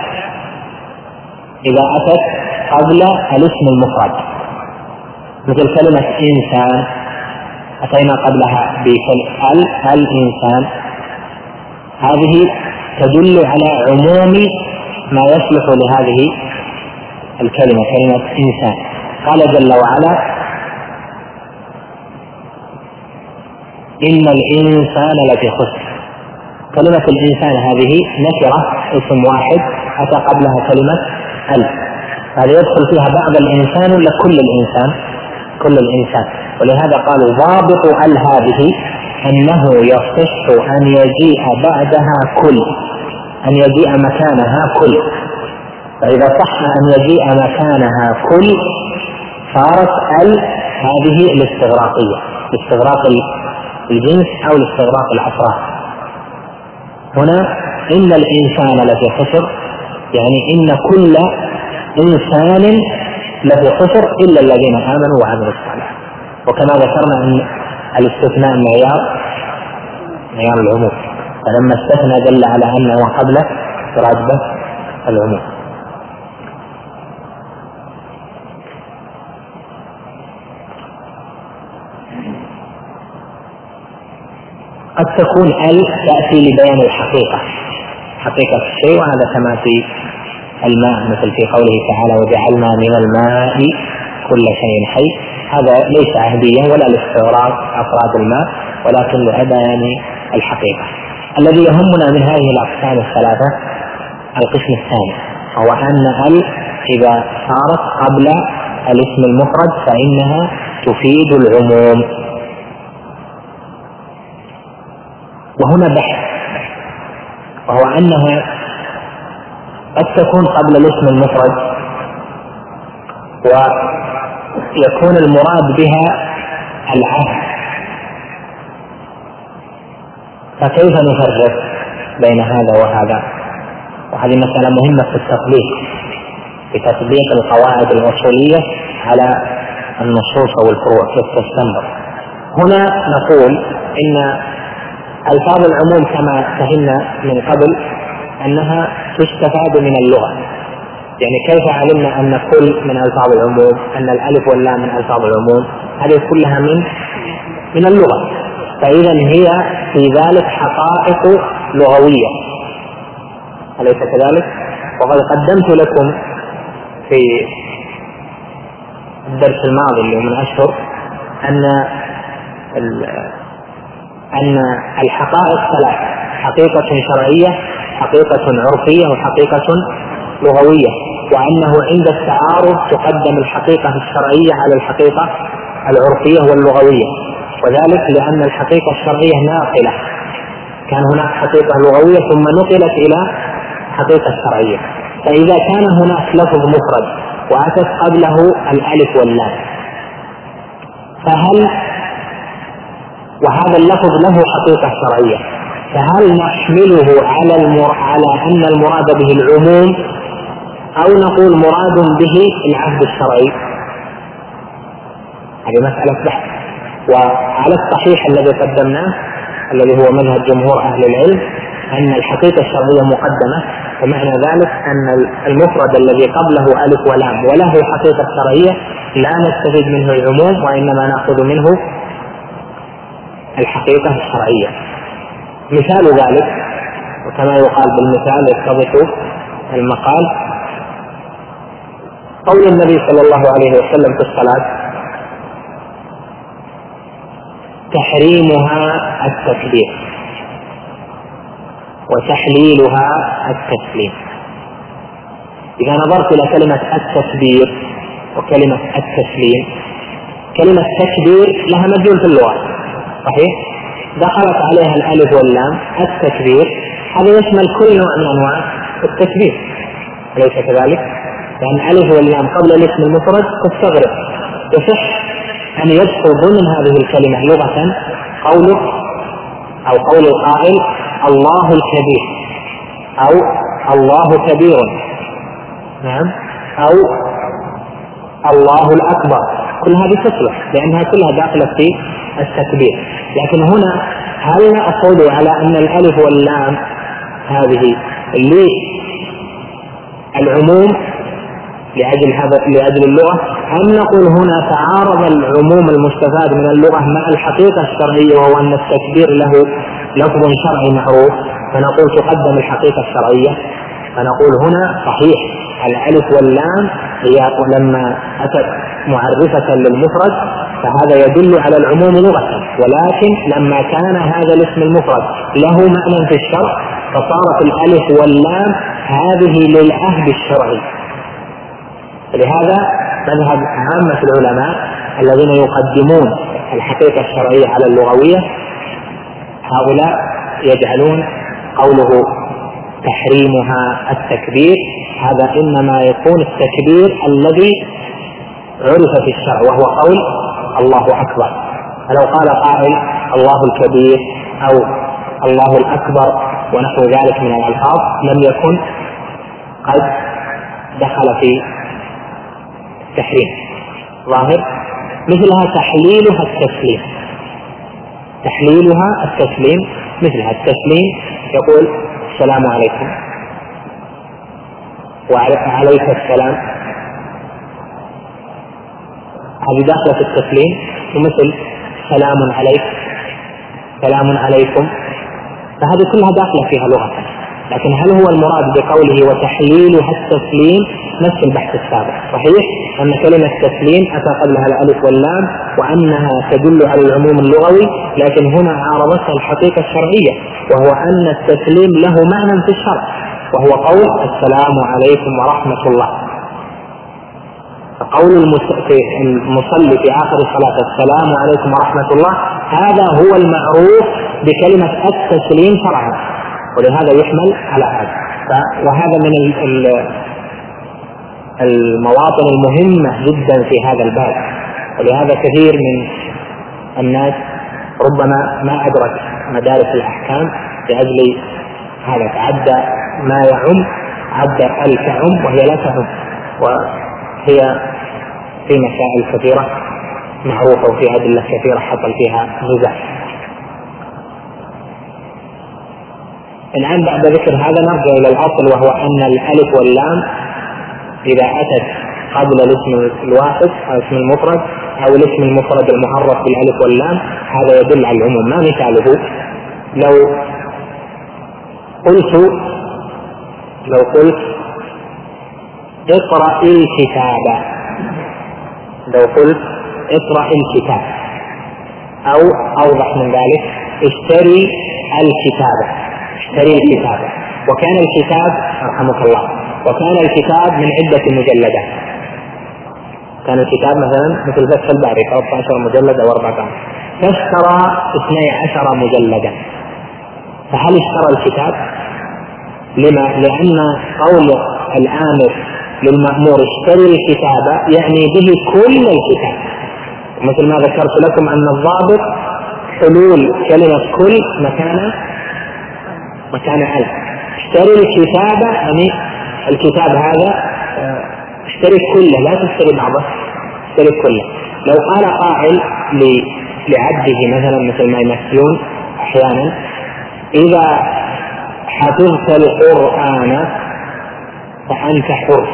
إذا أتت قبل الاسم المفرد، مثل كلمة إنسان أتينا قبلها بكلمة ال الإنسان، هذه تدل على عموم ما يصلح لهذه الكلمة، كلمة إنسان. قال جل وعلا إن الإنسان لفي خسر. كلمة الإنسان هذه نكرة، اسم واحد أتى قبلها كلمة ال، هذا يدخل فيها بعض الإنسان ولا كل الإنسان؟ كل الإنسان. ولهذا قالوا ضابط ال هذه أنه يصح أن يجيء بعدها كل، أن يجيء مكانها كل، فإذا صح أن يجيء مكانها كل صارت ال هذه الاستغراقية، استغراق الجنس أو الاستغراق الأفراد. هنا إن الإنسان لفي خسر، يعني إن كل إنسان لفي خسر إلا الذين آمنوا وعملوا الصالحات. وكما ذكرنا أن الاستثناء معيار معيار العموم، فلما استثنى دل على أنه قبله راتبة العموم. قد تكون ال تأتي لبيان الحقيقة، حقيقة الشيء، وهذا كما في الماء، مثل في قوله تعالى وجعلنا من الماء كل شيء حي. هذا ليس عهديا ولا لاستغراق أفراد الماء، ولكن لبيان الحقيقة. الذي يهمنا من هذه الأقسام الثلاثة القسم الثاني، هو أن ال إذا صارت قبل الاسم المفرد فإنها تفيد العموم. وهنا بحث، وهو أنها قد تكون قبل الاسم المفرد ويكون المراد بها العهد، فكيف نفرق بين هذا وهذا؟ وهذه مسألة مهمة في التطبيق، في تطبيق القواعد الأصولية على النصوص أو الفروع كيف تستنبط. هنا نقول إن ألفاظ العموم كما فهمنا من قبل أنها تستفاد من اللغة، يعني كيف علمنا أن كل من ألفاظ العموم، أن الألف واللام من ألفاظ العموم، هذه كلها من من اللغة. فإذا هي في ذلك حقائق لغوية، أليس كذلك؟ وقد قدمت لكم في الدرس الماضي اللي من أشهر أن أن الحقائق ثلاث: حقيقة شرعية، حقيقة عرفية، وحقيقة لغوية، وأنه عند التعارض تقدم الحقيقة الشرعية على الحقيقة العرفية واللغوية، وذلك لأن الحقيقة الشرعية ناقلة، كان هناك حقيقة لغوية ثم نقلت إلى حقيقة شرعية. فإذا كان هناك لفظ مفرد وأتت قبله الألف واللام، فهل وهذا اللفظ له حقيقة شرعية، فهل نحمله على المر... على أن المراد به العموم، أو نقول مراد به العهد الشرعي؟ هذه مسألة بحث. وعلى الصحيح الذي قدمناه الذي هو مذهب جمهور أهل العلم أن الحقيقة الشرعية مقدمة، ومعنى ذلك أن المفرد الذي قبله ألف ولام وله حقيقة شرعية لا نستفيد منه العموم، وإنما نأخذ منه الحقيقة الشرعية. مثال ذلك، وكما يقال بالمثال يتضح المقال، قول النبي صلى الله عليه وسلم في الصلاة تحريمها التكبير وتحليلها التسليم. إذا نظرت إلى كلمة التكبير وكلمة التسليم، كلمة تكبير لها مدلول في اللغة صحيح، دخلت عليها الألف واللام. التكبير هذا يشمل كل نوع من أنواع التكبير، أليس كذلك؟ لأن الألف واللام قبل الاسم المفرد تستغرق، يصح أن يدخل ضمن هذه الكلمة لغة قولك أو قول القائل الله الكبير أو الله كبير، نعم، أو الله الأكبر، كل هذه تصلح لأنها كلها داخلة في التكبير. لكن هنا هل نأخذ على أن الألف واللام هذه للعموم لأجل هذا لأجل اللغة، أم نقول هنا تعارض العموم المستفاد من اللغة مع الحقيقة الشرعية، وهو أن التكبير له لفظ شرعي معروف، فنقول تقدم الحقيقة الشرعية. فنقول هنا صحيح الألف واللام هي لما أتت معرفة للمفرد فهذا يدل على العموم لغة، ولكن لما كان هذا الاسم المفرد له معنى في الشرع فصارت الألف واللام هذه للعهد الشرعي. لهذا مذهب عامة العلماء الذين يقدمون الحقيقة الشرعية على اللغوية، هؤلاء يجعلون قوله تحريمها التكبير هذا إنما يكون التكبير الذي عرف في الشرع وهو قول الله أكبر. فلو قال قائل الله الكبير أو الله الأكبر ونحو ذلك من الألفاظ لم يكن قد دخل في تحريم ظاهر. مثلها تحليلها التسليم، تحليلها التسليم مثلها التسليم يقول السلام عليكم وعليك السلام، هذه داخلة في التسليم. ومثل سلام عليك، سلام عليكم، فهذه كلها داخلة فيها لغة. لكن هل هو المراد بقوله وتحليلها التسليم نفس البحث السابق؟ صحيح أن كلمة تسليم أتى قبلها الألف واللام وأنها تدل على العموم اللغوي، لكن هنا عارضتها الحقيقة الشرعية، وهو أن التسليم له معنى في الشرع وهو قول السلام عليكم ورحمة الله. فقول المصلي في آخر الصلاة السلام عليكم ورحمة الله هذا هو المعروف بكلمة التسليم شرعا، ولهذا يحمل على هذا. وهذا من المواطن المهمة جدا في هذا الباب، ولهذا كثير من الناس ربما ما أدرك مدارس الأحكام لأجل هذا، تعدى ما يعم، عدى ال تعم وهي لا تعم، وهي في مسائل كثيرة معروفة وفي أدلة كثيرة حصل فيها نزاع. الآن بعد ذكر هذا نرجع إلى الأصل، وهو أن الألف واللام إذا أتت قبل الاسم الواحد أو اسم المفرد أو الاسم المفرد المعرف بالألف واللام هذا يدل على العموم. ما مثاله؟ لو قلت لو قلت اقرأ الكتاب، لو قلت اقرأ الكتاب، أو أوضح من ذلك اشتري الكتاب، اشتري الكتاب. وكان الكتاب رحمك الله وكان الكتاب من عدة مجلدات، كان الكتاب مثلا مثل فتح الباري ثلاثة عشر مجلد أو أربعة عشر، فاشترى اثني عشر مجلدا. فهل اشترى الكتاب؟ لما؟ لأن قول الآمر للمأمور اشتري الكتاب يعني به كل الكتاب، مثل ما ذكرت لكم أن الضابط حلول كلمة كل مكان مكان ألف. اشتري الكتاب يعني الكتاب هذا اشتري كله، لا تشتري بعضه، اشتري كله. لو قال قائل لعبده مثلا مثل ما يمثلون أحيانا إذا حفظت القرآن فأنت حر،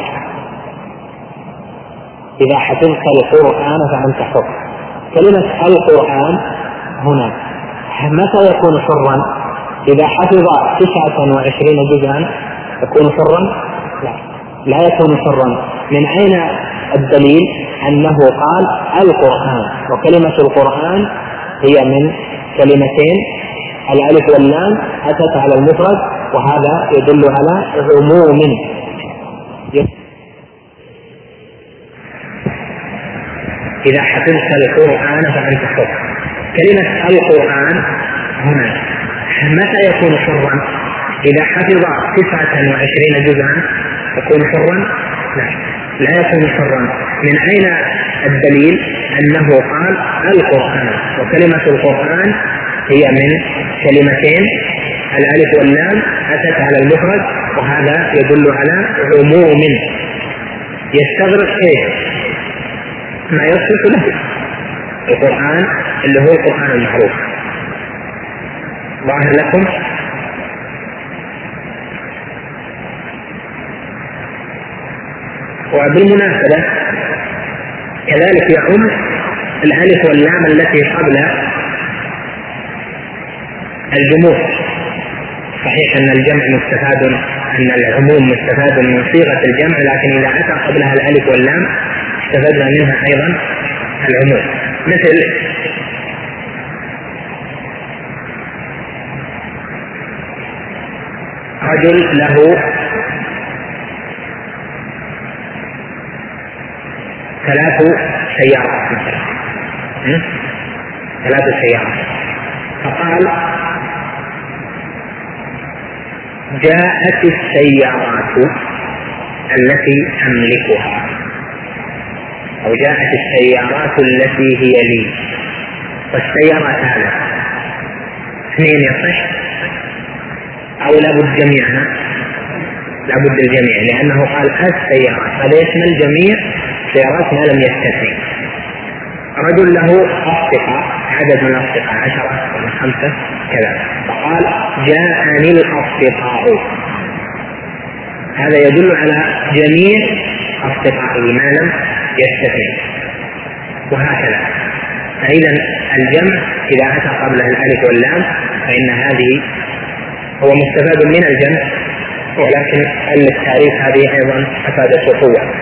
إذا حفظت القرآن فأنت حر. كلمة القرآن هنا متى يكون حرا؟ إذا حفظ تسعة وعشرين جزءا يكون حرا؟ لا، لا يكون حرا. من أين الدليل أنه قال القرآن؟ وكلمة القرآن هي من كلمتين الألف واللام أتت على المفرد، وهذا يدل على عموم. إذا حفظت القرآن فأنت حر. كلمة القرآن هنا متى يكون حرا؟ إذا حفظ تسعة وعشرين جزءا يكون حرا؟ لا، لا يكون حرا. من أين الدليل أنه قال القرآن؟ وكلمة القرآن هي من كلمتين الألف واللام أتت على المفرد، وهذا يدل على عموم يستغرق إيه؟ ما يصلح له القرآن اللي هو القرآن المعروف. ظاهر لكم؟ وبالمناسبة كذلك يعم الألف واللام التي قبل الجموع. صحيح أن الجمع مستفاد، أن العموم مستفاد من صيغة الجمع، لكن إذا أتى قبلها الألف واللام استفدنا منها أيضا العموم. مثل رجل له ثلاث سيارات مثلا، ثلاث سيارات، فقال جاءت السيارات التي أملكها، أو جاءت السيارات التي هي لي. والسيارات هذا اثنين يصح أو لابد جميعها؟ لابد الجميع، لأنه قال السيارات، هذا يشمل جميع سيارات ما لم يستثني. رجل له أصدقاء، عدد من الأصدقاء عشرة ولا خمسة كذا، فقال جاءني الأصدقاء، هذا يدل على جميع أصدقائه ما لم يستثني، وهكذا. فإذا الجمع إذا أتى قبله الألف واللام فإن هذه هو مستفاد من الجمع، ولكن التعريف هذه أيضا أفادت قوة.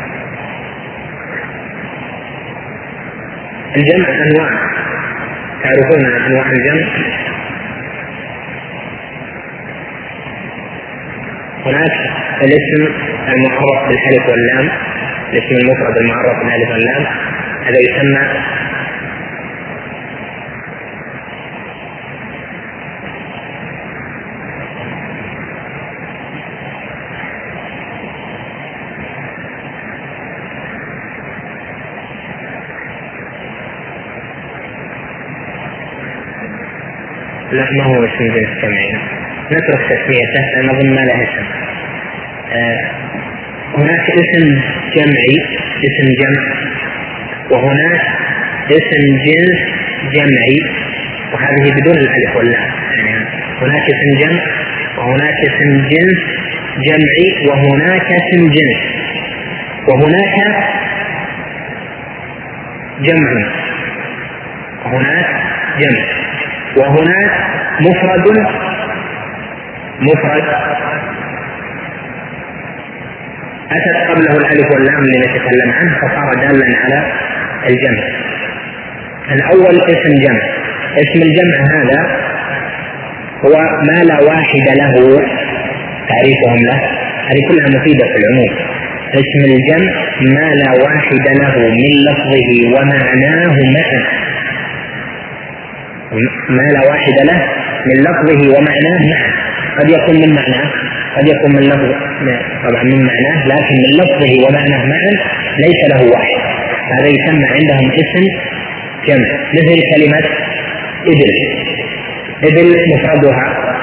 الجمع أنواع، تعرفون أنواع الجمع؟ هناك الاسم المعرف بالألف واللام، الاسم المفرد المعرف بالألف واللام، هذا يسمى لا ما هو اسم جنس جمعي، نترك تسميته لأن أظن ما له اسم. آه هناك اسم جمعي، اسم جمع، وهناك اسم جنس جمعي، وهذه بدون الألف واللام. يعني هناك اسم جمع وهناك اسم جنس جمعي وهناك اسم جنس، وهناك جمع وهناك جمع، وهناك مفرد مفرد أتت قبله الألف واللام اللي نتكلم عنه فصار دالا على الجمع. الأول اسم جمع. اسم الجمع هذا هو ما لا واحد له، تعريفهم له هذه كلها مفيدة في العموم. اسم الجمع ما لا واحد له من لفظه ومعناه معا، ما لا واحد له من لفظه ومعناه معا. قد يكون من معناه، قد يكون من لفظ طبعا من معناه، لكن من لفظه ومعناه معا ليس له واحد، هذا يسمى عندهم اسم جمع. مثل كلمة إبل، إبل مفردها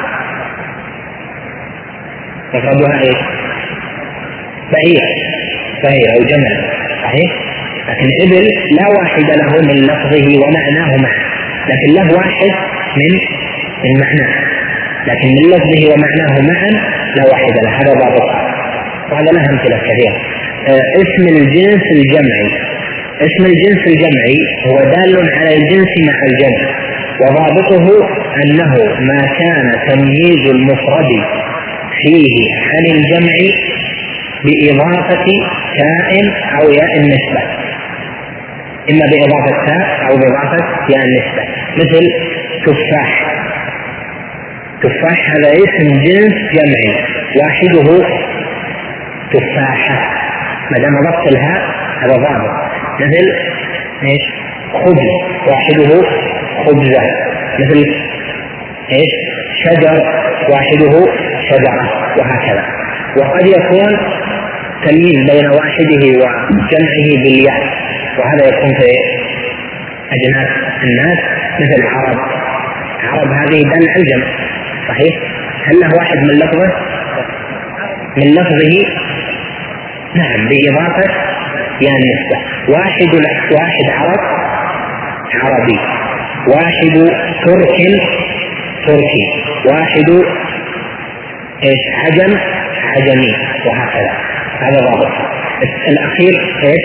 مفردها ايش؟ بعير، بعير او جمل، صحيح؟ لكن إبل لا واحد له من لفظه ومعناه معا، لكن له واحد من من معناه، لكن من لفظه ومعناه معا لا واحد له، هذا ضابطها، وهذا له أمثلة كثيرة. اسم الجنس الجمعي، اسم الجنس الجمعي هو دال على الجنس مع الجمع، وضابطه أنه ما كان تمييز المفرد فيه عن الجمع بإضافة تاء أو ياء النسبة، إما بإضافة تاء أو بإضافة ياء النسبة. مثل تفاح. تفاح هذا اسم جنس جمعي واحده تفاحة، ما دام ضبط الهاء هذا ضابط. مثل ايش؟ خبز واحده خبزة. مثل ايش؟ شجر واحده شجرة، وهكذا. وقد يكون تمييز بين واحده وجمعه بالياء، وهذا يكون في أجناس الناس مثل عرب. عرب هذه دل على الجمع صحيح. هل له واحد من لفظه؟ من لفظه نعم، بإضافة يا النسبة. واحد واحد عرب عربي، واحد ترك تركي، واحد ايش؟ عجم عجمي، وهكذا. هذا ضابط. الأخير ايش؟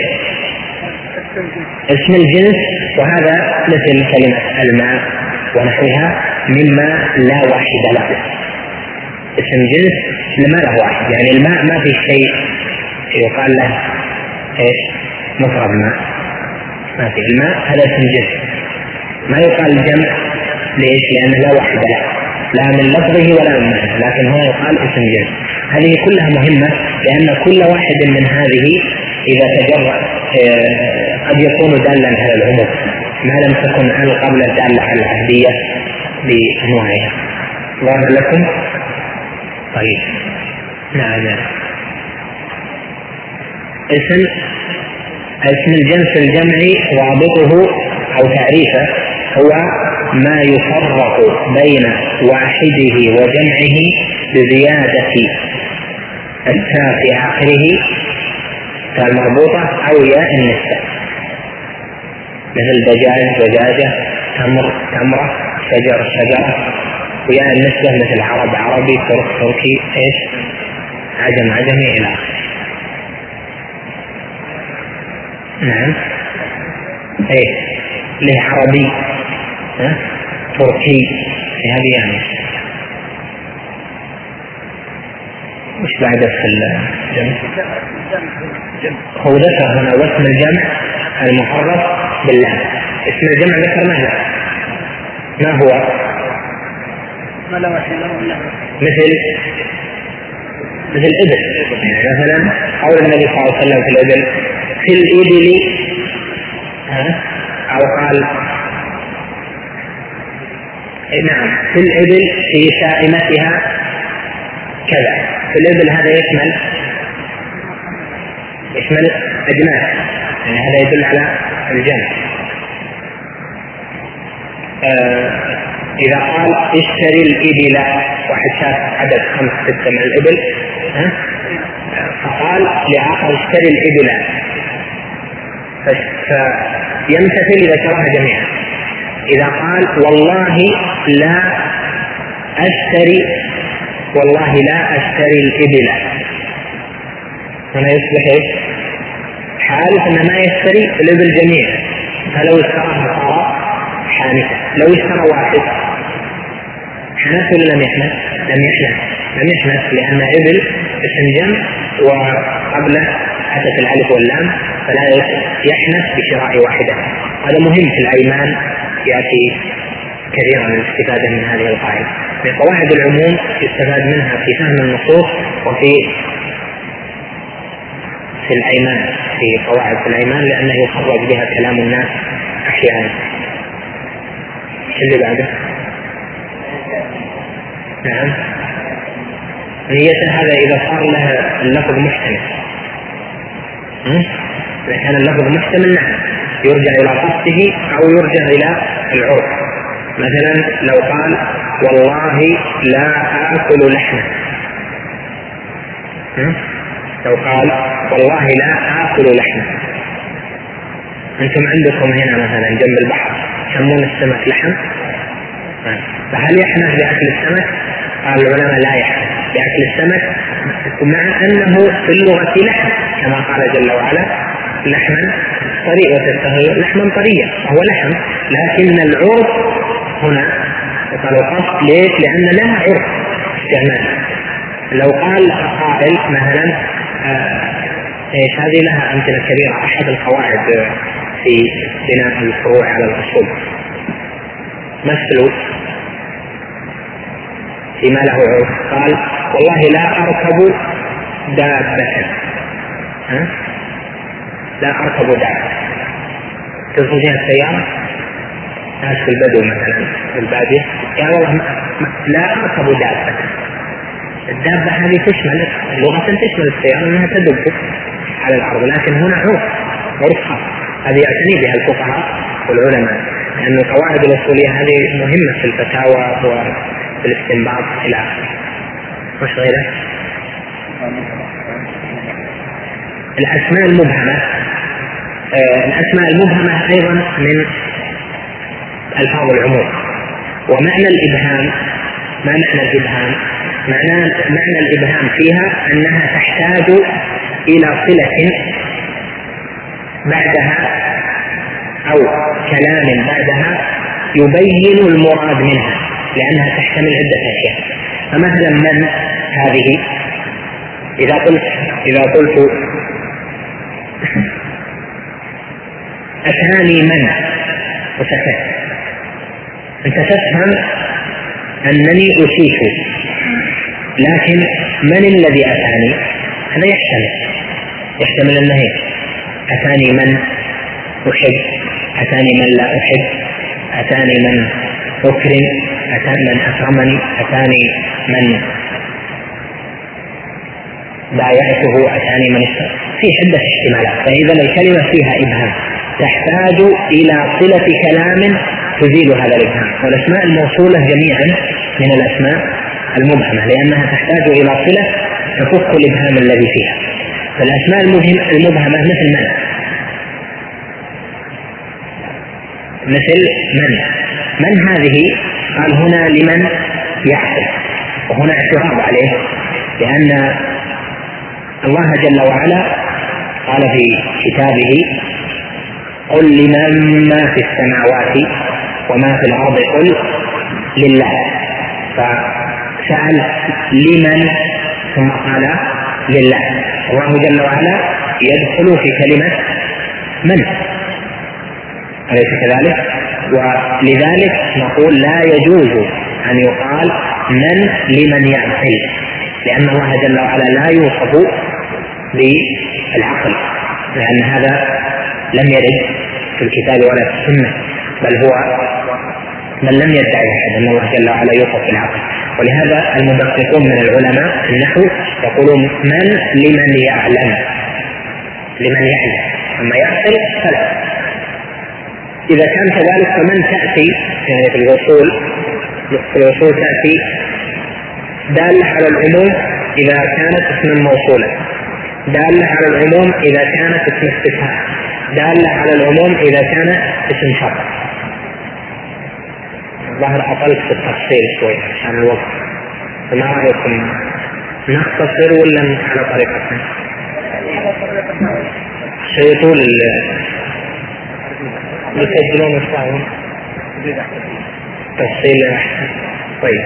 اسم الجنس، وهذا مثل كلمة الماء ونحوها مما لا واحد له. اسم جنس لما له واحد، يعني الماء ما في شيء يقال له ايش؟ مفرد ماء، ما في. الماء هذا اسم جنس ما يقال جمع. ليش؟ لأنه لا واحد له، لا من لفظه ولا من معنى، لكن هو يقال اسم جنس. هذه كلها مهمة، لأن كل واحد من هذه إذا تجرد قد يكون دالا على العموم ما لم تكن عن قبل الدالة على العهدية بأنواعها. ظاهر لكم؟ طيب نعم. اسم اسم الجنس الجمعي ضابطه أو تعريفه هو ما يفرق بين واحده وجمعه بزيادة التاء في آخره المربوطة أو ياء النسبة، مثل دجاج دجاجة، تمر تمرة، شجر شجرة، وياء النسبة مثل عرب عربي، ترك تركي، ايش؟ عجم عجمي إلى آخره. نعم ايه له عربي ها؟ تركي، هذه يعني مش بعد في الجمع. هو ذكر هنا واسم الجمع المحرف بالله. اسم الجمع ذكرناه له ما هو؟ مثل مثل إبل. مثلا قول النبي صلى الله عليه وسلم في الإبل في الإبل، أو قال نعم في الإبل في شائمتها كذا. في الإبل هذا يشمل يشمل أجناس، يعني هذا يدل على الجمع. آه إذا قال اشتري الإبل، واحد شاف عدد خمس ستة من الإبل ها؟ فقال لآخر اشتري الإبل، فيمتثل إذا شرها جميعا. إذا قال والله لا أشتري والله لا أشتري الإبل، هنا يصبح إيش؟ حالف أنه ما يشتري الإبل جميعا، فلو اشتراها صار حانثة. لو اشترى واحد حنث ولا لم يحنث؟ لم يحنث لم يحنث لأن إبل اسم جمع وقبله أتت الألف واللام، فلا يحنث بشراء واحدة. هذا مهم في الأيمان، يأتي كثيرا الاستفادة من هذه القاعدة. من قواعد العموم يستفاد منها في فهم النصوص وفي في الأيمان، في قواعد في الأيمان، لأنه يخرج بها كلام الناس أحيانا. اللي بعده نعم نية. هذا إذا صار لها اللفظ محتمل، إذا كان اللفظ محتمل نعم يرجع إلى قصده أو يرجع إلى العرف. مثلا لو قال والله لا آكل لحمة، لو قال والله لا آكل لحمة، أنتم عندكم هنا مثلا جنب البحر يسمون السمك لحم، فهل يحنث بأكل السمك؟ قال العلماء لا يحنث بأكل السمك، مع أنه في اللغة لحم كما قال جل وعلا لحما طريا وتستهي لحما طريا، فهو لحم، لكن العرف هنا قال القصد ليش؟ لأن لها عرف استعمال. لو قال قائل مثلا آه ايش هذه لها أمثلة كبيرة، أحد القواعد في بناء الفروع على الأصول. مثل فيما له عرف، قال والله لا أركب دابة، ها؟ لا أركب دابة، تدخل فيها السيارة، ناس في البدو مثلا في البادية، يا والله لا أركب دابة. الدابة هذه تشمل لغة تشمل السيارة أنها تدب على الأرض، لكن هنا عرف عرف خاص، هذه يعتني بها الفقهاء والعلماء، لأن القواعد الأصولية هذه مهمة في الفتاوى وفي الاستنباط إلى آخره. وش غيره؟ الأسماء المبهمة. آه الأسماء المبهمة أيضا من ألفاظ العموم. ومعنى الإبهام، ما معنى الإبهام؟ معنى, معنى الإبهام فيها أنها تحتاج إلى صلة بعدها أو كلام بعدها يبين المراد منها، لأنها تحتمل عدة أشياء. فمثلا من هذه، إذا قلت إذا قلت أتاني من وسكت، أنت تفهم أنني أتيت، لكن من الذي أتاني؟ هذا يحتمل يحتمل أنه أتاني من أحب، أتاني من لا أحب، أتاني من أكرم، أتاني من أكرمني، أتاني من بايعته، أتاني من استغفر. في عدة احتمالات. فإذا الكلمة فيها إبهام تحتاج إلى صلة كلام تزيل هذا الإبهام. والأسماء الموصولة جميعا من الأسماء المبهمة، لأنها تحتاج إلى صلة تفك الإبهام الذي فيها. فالأسماء المبهمة مثل من مثل من من هذه؟ قال هنا لمن يعقل، وهنا اعتراض عليه، لأن الله جل وعلا قال في كتابه قل لمن ما في السماوات وما في الأرض قل لله. فسأل لمن ثم قال لله. الله جل وعلا يدخل في كلمة من، أليس كذلك؟ ولذلك نقول لا يجوز أن يقال من لمن يعقل، لأن الله جل وعلا لا يوصف بالعقل، لأن هذا لم يرد في الكتاب ولا في السنة، بل هو من لم يدعي أحد أن الله جل وعلا يوصف بالعقل. ولهذا المدققون من العلماء النحو يقولون من لمن يعلم، لمن يعلم، أما يعقل فلا. إذا كان كذلك فمن تأتي يعني في الوصول في الوصول تأتي دالة على العموم إذا كانت اسما موصولا، دالة على العموم إذا كانت اسم استفهام، دالة على العموم إذا كان اسم شرط. ظهر أطلت في التفصيل شوي عشان الوقت، فما رأيكم نختصر ولا على طريقتنا؟ شيء طول يسجلون الصاوم تفصيل أحسن. طيب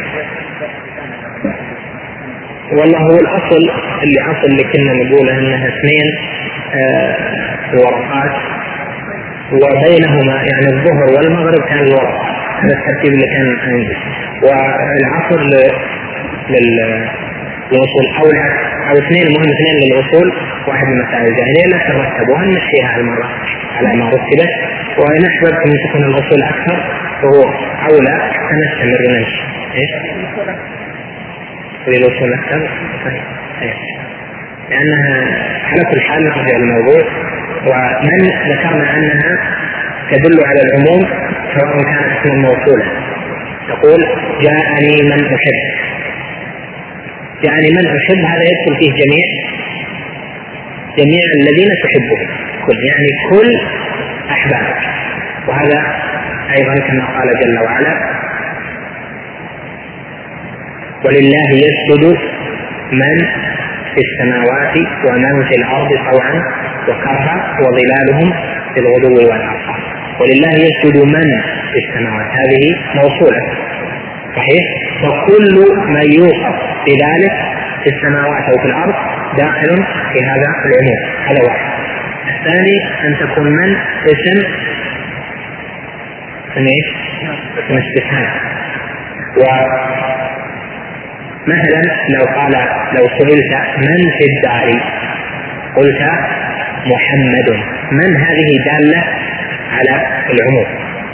والله هو الأصل اللي أصل اللي كنا نقوله أنها اثنين آه ورقات وبينهما يعني الظهر والمغرب كان الورق، هذا الترتيب اللي كان عندي. والعصر للوصول أو أو اثنين، المهم اثنين للوصول، واحد من مسائل الجاهلية لا ترتبوها نمشيها المرة على ما رتبت، وإن أحببت أن تكون الوصول أكثر فهو أولى حتى نستمر نمشي. إيش؟ للوصول أكثر صحيح، لأنها على كل حال نرجع الموضوع. ومن ذكرنا أنها تدل على العموم سواء كانت اسما موصولا، تقول جاءني من أحب، يعني من أحب هذا يدخل فيه جميع جميع الذين تحبهم، كل يعني كل أحبابك. وهذا أيضا كما قال جل وعلا ولله يسجد من في السماوات ومن في الأرض طوعا وكرها وظلالهم بالغدو والآصال. ولله يسجد من في السماوات هذه موصولة صحيح، وكل من يوصف بذلك في السماوات أو في الأرض داخل في هذا العموم. هذا واحد. الثاني أن تكون من اسم اسم ايش؟ اسم استفهام. ومثلا لو قال لو سئلت من في الدار قلت محمد، من هذه دالة على العموم.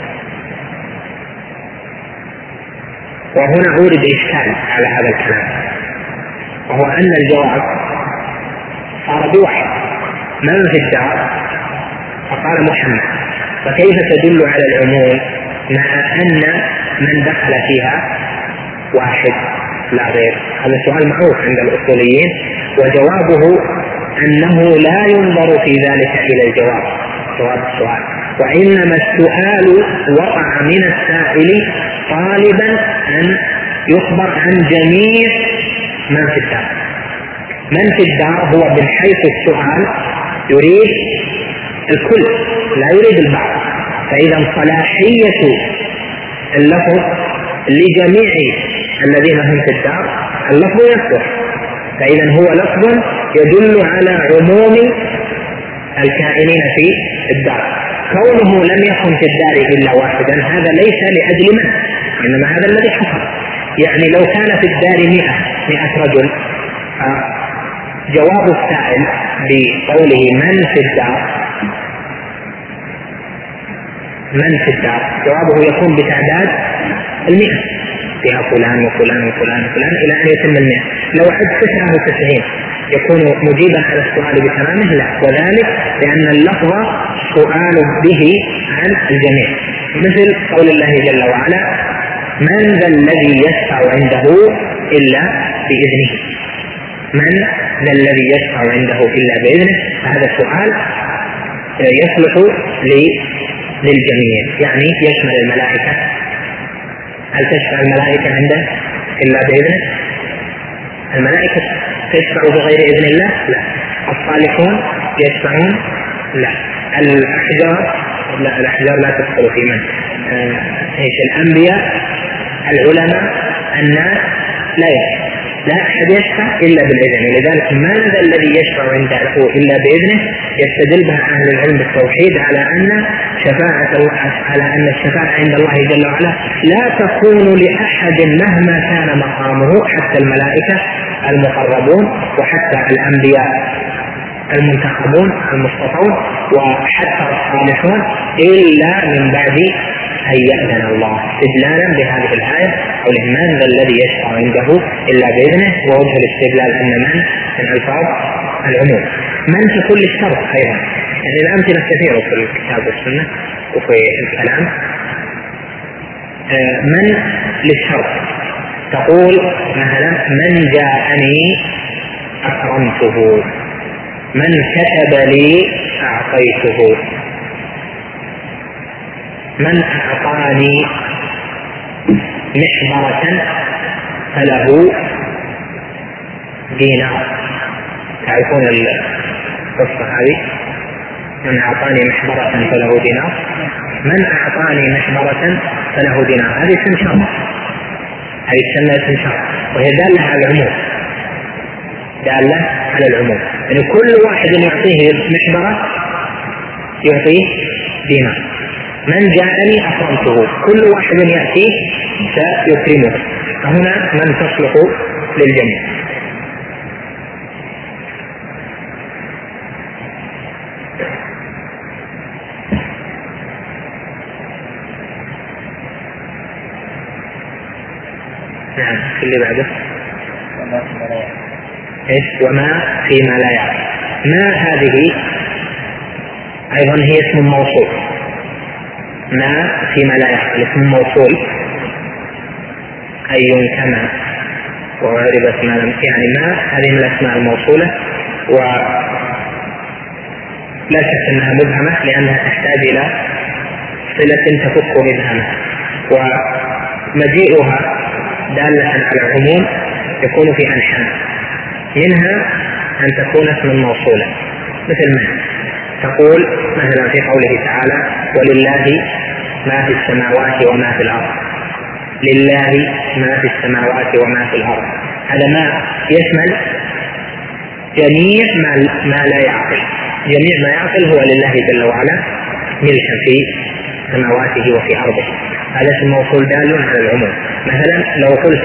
وهنا أورد إشكال على هذا الكلام، وهو أن الجواب صار بواحد، من في الدار فقال محمد، فكيف تدل على العموم مع أن من دخل فيها واحد لا غير؟ هذا سؤال معروف عند الأصوليين، وجوابه أنه لا ينظر في ذلك إلى الجواب جواب السؤال، وإنما السؤال وقع من السائل طالبا أن يخبر عن جميع من في الدار. من في الدار هو من حيث السؤال يريد الكل لا يريد البعض، فإذا صلاحية اللفظ لجميع الذين هم في الدار اللفظ يصلح، فإذا هو لفظ يدل على عموم الكائنين في الدار. كونه لم يكن في الدار إلا واحدا هذا ليس لأجل من، إنما هذا الذي حصل. يعني لو كان في الدار مئة مئة رجل، جواب السائل بقوله من في الدار من في الدار جوابه يكون بتعداد المئة، فيها فلان وفلان وفلان وفلان إلى أن يتم المئة. لو عد تسعة وتسعين يكون مجيبا على السؤال بتمامه؟ لا، وذلك لأن اللفظ سؤال به عن الجميع، مثل قول الله جل وعلا من ذا الذي يشفع عنده إلا بإذنه، من ذا الذي يشفع عنده إلا بإذنه، هذا السؤال يصلح للجميع، يعني يشمل الملائكة. هل تشفع الملائكة عنده إلا بإذنه؟ الملائكة تشفع بغير إذن الله؟ لا. الصالحون يشفعون؟ لا. الأحجار لا، الأحجار لا تدخل في من آه، إيش الأنبياء العلماء الناس لا يشفع، لا أحد يشفع إلا بالإذن. لذلك من ذا الذي يشفع عنده إلا بإذنه يستدل بها أهل العلم بالتوحيد على أن شفاعة على أن الشفاعة عند الله جل وعلا لا تكون لأحد مهما كان مقامه، حتى الملائكة المقربون وحتى الأنبياء المنتخبون المصطفون وحتى الصالحون، إلا من بعد أن يأذن الله، استدلالا بهذه الآية قوله من ذا الذي يشفع عنده إلا بإذنه، ووجه الاستدلال أن من من ألفاظ العموم. من في كل الشرط أيضا، يعني الأمثلة كثيرة في الكتاب والسنة وفي الكلام. من للشرط تقول مثلا من جاءني أكرمته، من كتب لي أعطيته، من أعطاني محبرة فله دينار. تعرفون القصة هذه؟ من أعطاني محبرة فله دينار، من أعطاني محبرة فله دينار، هذه اسم شرط، هذه تسمى اسم شرط، وهي دالة على العموم، دالة على العموم، يعني كل واحد يعطيه محبرة يعطيه دينار. من جاءني أكرمته، كل واحد يأتيه سيكرمه، فهنا من تصلح للجميع. نعم، اللي بعده ايش؟ وما فيما لا يعقل. ما هذه ايضا هي اسم موصول، ما فيما لا يعقل اسم موصول، اي كما وعربت ما لم، يعني ما هذه من الاسماء الموصولة، ولا شك انها مبهمة لانها تحتاج الى صلة تفك مبهمة، ومجيئها دالة على العموم يكون في أنحاء، منها أن تكون اسما موصولا، مثل ما تقول مثلا في قوله تعالى ولله ما في السماوات وما في الأرض، لله ما في السماوات وما في الأرض، هذا ما يشمل جميع ما, ما لا يعقل، جميع ما يعقل هو لله جل وعلا ملكا في سماواته وفي أرضه. هذا اسم موصول دال على العموم. مثلا لو قلت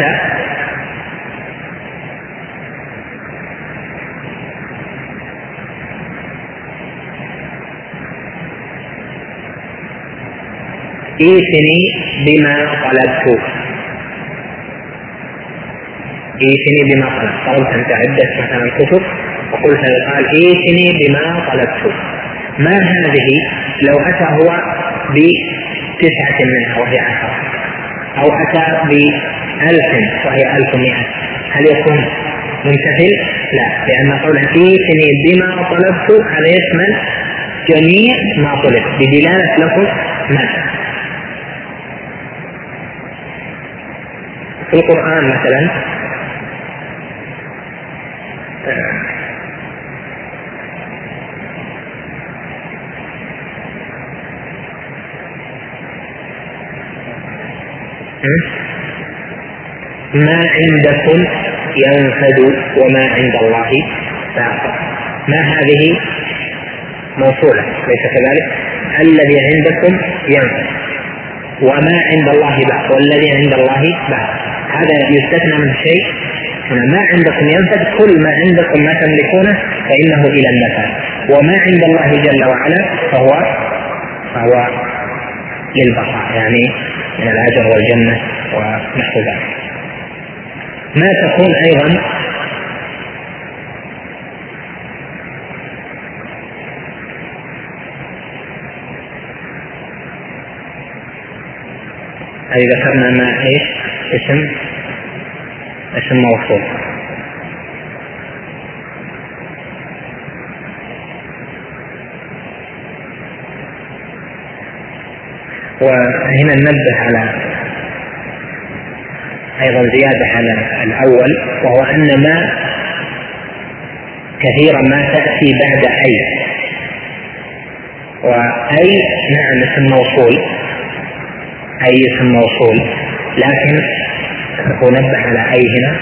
ايتني بما طلبت، ايتني بما طلبت، طلبت انت عدة مثلا كتب وقلت قال ايتني بما طلبت. ما هذه لو اتى هو بتسعة منها وهي عشرة، او اتى بألف وهي ألف مئة، هل يكون ممتثل؟ لا، لان قوله ايتني بما طلبت هذا يشمل جميع ما طلب بدلالة لفظ ما. في القرآن مثلا ما عندكم ينفد وما عند الله باق. ما هذه موصولة ليس كذلك؟ الذي عندكم ينفد وما عند الله باق، والذي عند الله باق. هذا يستثنى من شيء، ما عندكم ينفد كل ما عندكم ما تملكونه فإنه إلى النفاذ، وما عند الله جل وعلا فهو فهو للبقاء، يعني من الأجر والجنة ونحو ذلك. ما تكون أيضا أي ذكرنا ما إيش اسم اسم موصول. وهنا ننبه على أيضا زيادة على الأول، وهو أن ما كثيرا ما تأتي بعد أي، وأي نعم اسم موصول، أي اسم موصول، لكن ننبه على أي هنا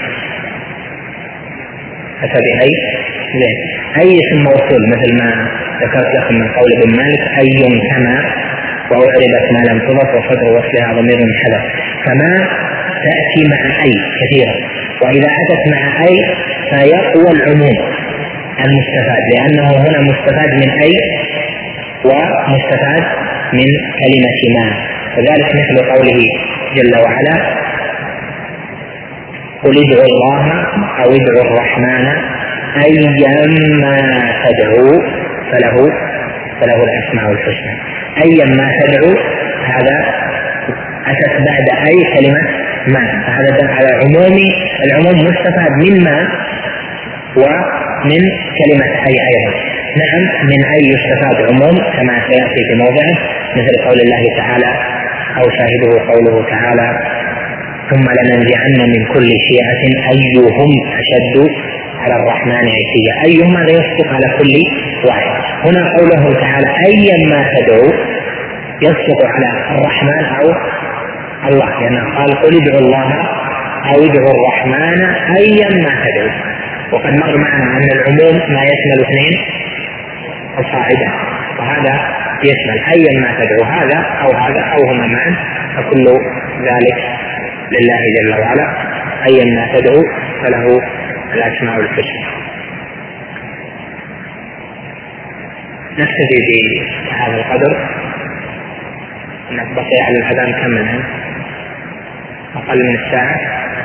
حسب أي زين. أي اسم موصول مثل ما ذكرت لكم من قول ابن مالك أي كما وأعربت ما لم تضف وصدر وصلها ضمير حذف، فما تأتي مع أي كثيرا، وإذا أتت مع أي فيقوى العموم المستفاد، لأنه هنا مستفاد من أي ومستفاد من كلمة ما. وذلك مثل قوله جل وعلا قل ادعوا الله أو ادعوا الرحمن أيما تدعوا فله فله الأسماء الحسنى. أيما تدعوا هذا أتت بعد أي كلمة ما، فهذا دل على عموم العموم مستفاد من ما ومن كلمة أي أيضا. نعم من أي يستفاد عموم كما سيأتي في موضعه، مثل قول الله تعالى أو شاهده قوله تعالى ثم لننزعن من كل شيعة أيهم أشد على الرحمن عتيا. أيهم هذا يصدق على كل واحد. هنا قوله تعالى أيما تدعو يصدق على الرحمن أو الله، لأنه قال قل ادعوا الله أو ادعوا الرحمن أيما تدعو، وقد مر معنا أن العموم ما يشمل اثنين الصاعدة، وهذا يشمل أيما تدعو هذا أو هذا أو هما معا، فكل ذلك لله جل وعلا. أيما تدعو فله الأسماء الحسنى. نكتفي بهذا القدر، بقي على الأذان كم الآن؟ أقل من الساعة.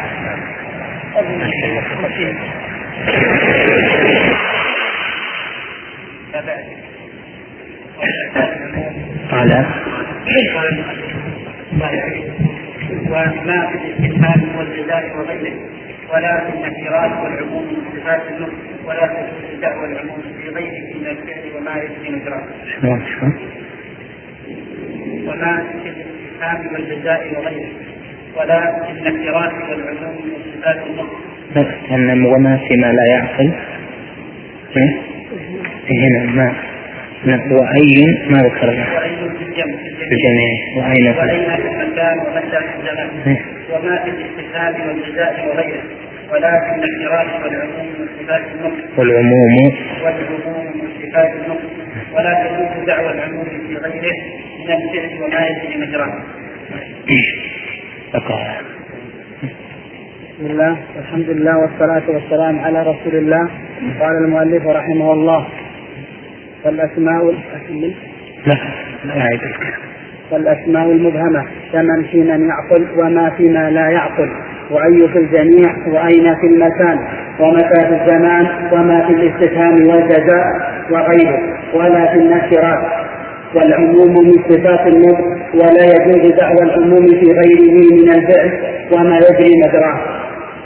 قال وما في الاستفهام والجزاء وغيره، ولا في النكرات والعموم من صفات النطق، ولا في الابتداء والعموم في غيره من الفعل وما يكفي نكرات. وما في الاستفهام والجزاء وغيره، ولا في النكرات والعموم من صفات النطق. أن وما فيما لا يعقل هنا ما وأي ما ذكرنا في الجميع وأين في المكان ومتى في الزمان. وما في الاستفهام والجزاء وغيره، ولا في النكرات والعموم من صفات النطق والعموم والعموم من صفات النطق، ولا تجوز دعوى العموم في غيره من الفعل وما يجري مجراه. بسم الله والحمد لله والصلاة والسلام على رسول الله. قال المؤلف رحمه الله: فالأسماء فالأسماء المبهمة ثمن في من يعقل وما فيما لا يعقل، وأي في الجميع، وأين في المكان، ومتى في الزمان، وما في الاستفهام والجزاء وغيره، ولا في النكرات، والعموم من صفات النطق، ولا يجوز دعوى العموم في غيره من الفعل وما يجري مجراه.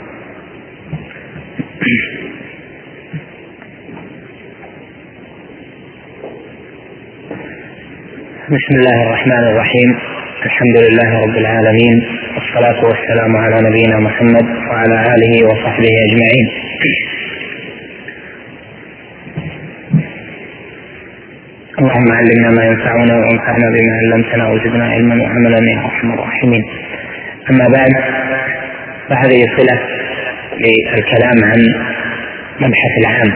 بسم الله الرحمن الرحيم. الحمد لله رب العالمين، والصلاة والسلام على نبينا محمد وعلى آله وصحبه أجمعين. اللهم علمنا ما ينفعنا وانفعنا بما علمتنا وزدنا علما وعملا يا ارحم الراحمين. اما بعد، فهذه صلة للكلام عن مبحث العام،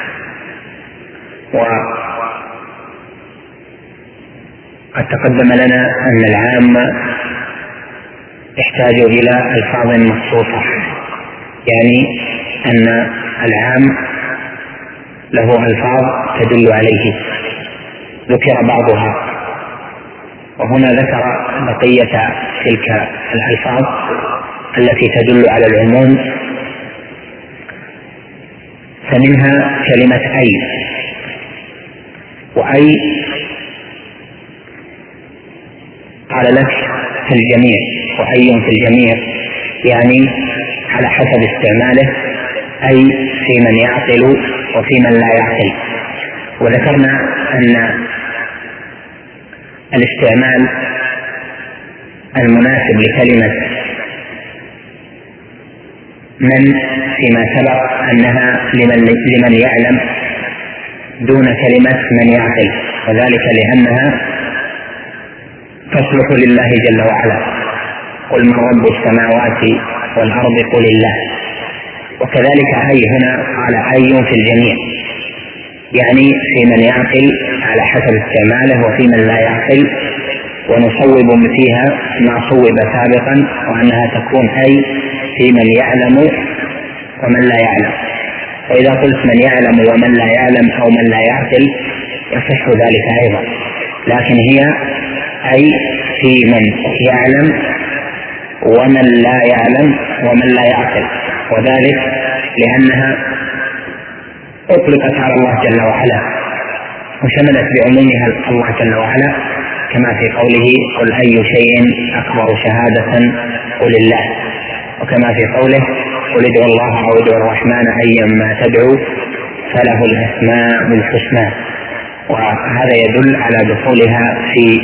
وقد تقدم لنا ان العام يحتاج الى الفاظ مخصوصة، يعني ان العام له الفاظ تدل عليه، ذكر بعضها، وهنا ذكر بقية تلك الألفاظ التي تدل على العموم، فمنها كلمة أي، وأي قال لك في الجميع، وأي في الجميع يعني على حسب استعماله، أي في من يعقل وفي من لا يعقل. وذكرنا أن الاستعمال المناسب لكلمة من فيما سبق أنها لمن, لمن يعلم دون كلمة من يعقل، وذلك لأنها تصلح لله جل وعلا: قل من رب السماوات والأرض قل الله. وكذلك أي هنا قال أي في الجميع، يعني في من يعقل على حسب استعماله وفي من لا يعقل، ونصوب فيها ما صوب سابقا، وأنها تكون أي في من يعلم ومن لا يعلم. وإذا قلت من يعلم ومن لا يعلم أو من لا يعقل يصح ذلك أيضا، لكن هي أي في من يعلم ومن لا يعلم ومن لا يعقل، وذلك لأنها أطلقت على الله جل وعلا وشملت بعمومها الله جل وعلا، كما في قوله: قل أي شيء أكبر شهادة قل الله، وكما في قوله: قل ادعوا الله أو ادعوا الرحمن أيما تدعوا فله الأسماء الحسنى. وهذا يدل على دخولها في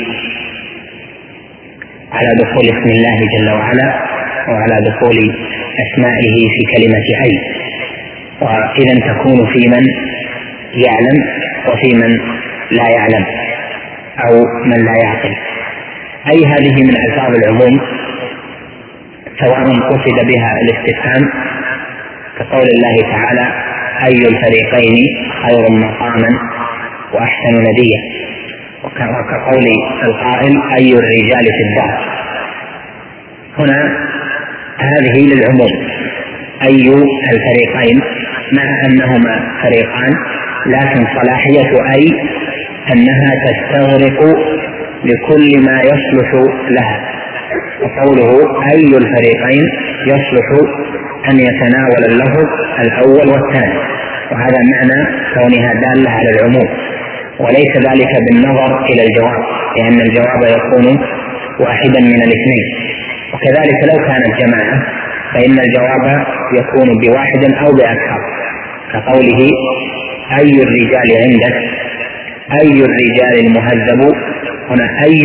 على دخول اسم الله جل وعلا وعلى دخول أسمائه في كلمة أي، وإذا تكون في من يعلم وفي من لا يعلم أو من لا يعقل. أي هذه من ألفاظ العموم، سواء قصد بها الاستفهام كقول الله تعالى: أي الفريقين خير مقاما وأحسن نديا، وكقول القائل: أي الرجال في الدار. هنا هذه للعموم، أي الفريقين، مع أنهما فريقان، لكن صلاحية أي أنها تستغرق لكل ما يصلح لها. وقوله أي الفريقين يصلح أن يتناول اللفظ الأول والثاني، وهذا معنى كونها دالة على العموم، وليس ذلك بالنظر إلى الجواب، لأن الجواب يكون واحدا من الاثنين. وكذلك لو كانت جماعة فإن الجواب يكون بواحد أو بأكثر، كقوله: أي الرجال عندك، أي الرجال المهذب. هنا أي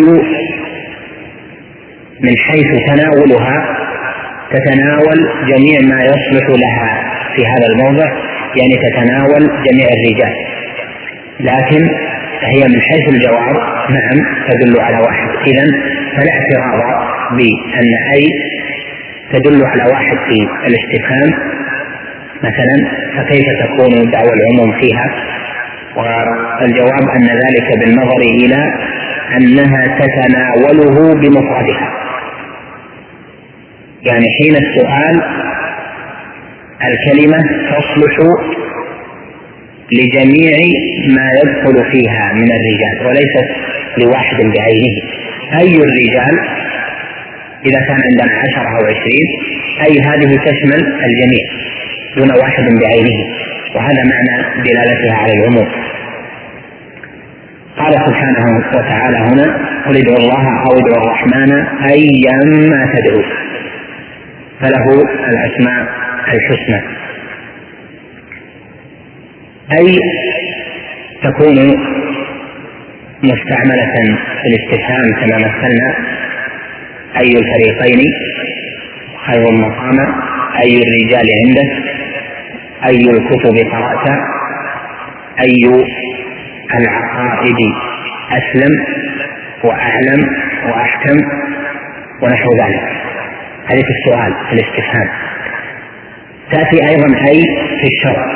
من حيث تناولها تتناول جميع ما يصلح لها في هذا الموضع، يعني تتناول جميع الرجال، لكن هي من حيث الجواب نعم تدل على واحد. إذن فلا اعتراض بأن أي تدل على واحد في الاستفهام مثلا، فكيف تكون دعوى العموم فيها؟ والجواب أن ذلك بالنظر إلى أنها تتناوله بمفردها. يعني حين السؤال الكلمة تصلح لجميع ما يدخل فيها من الرجال وليست لواحد بعينه. أي الرجال إذا كان عندنا عشرة أو عشرين، أي هذه تشمل الجميع دون واحد بعينه، وهذا معنى دلالتها على العموم. قال سبحانه وتعالى هنا: قل ادعوا الله أو ادعوا الرحمن أيما تدعوا فله الأسماء الحسنى. أي تكون مستعملة في الاستفهام كما مثلنا: أي الفريقين خير مقاما، أي الرجال عندك، أي الكتب قرأت، أي العقائد أسلم وأعلم وأحكم، ونحو ذلك. هذه في السؤال في الاستفهام. تأتي أيضا أي في الشرط،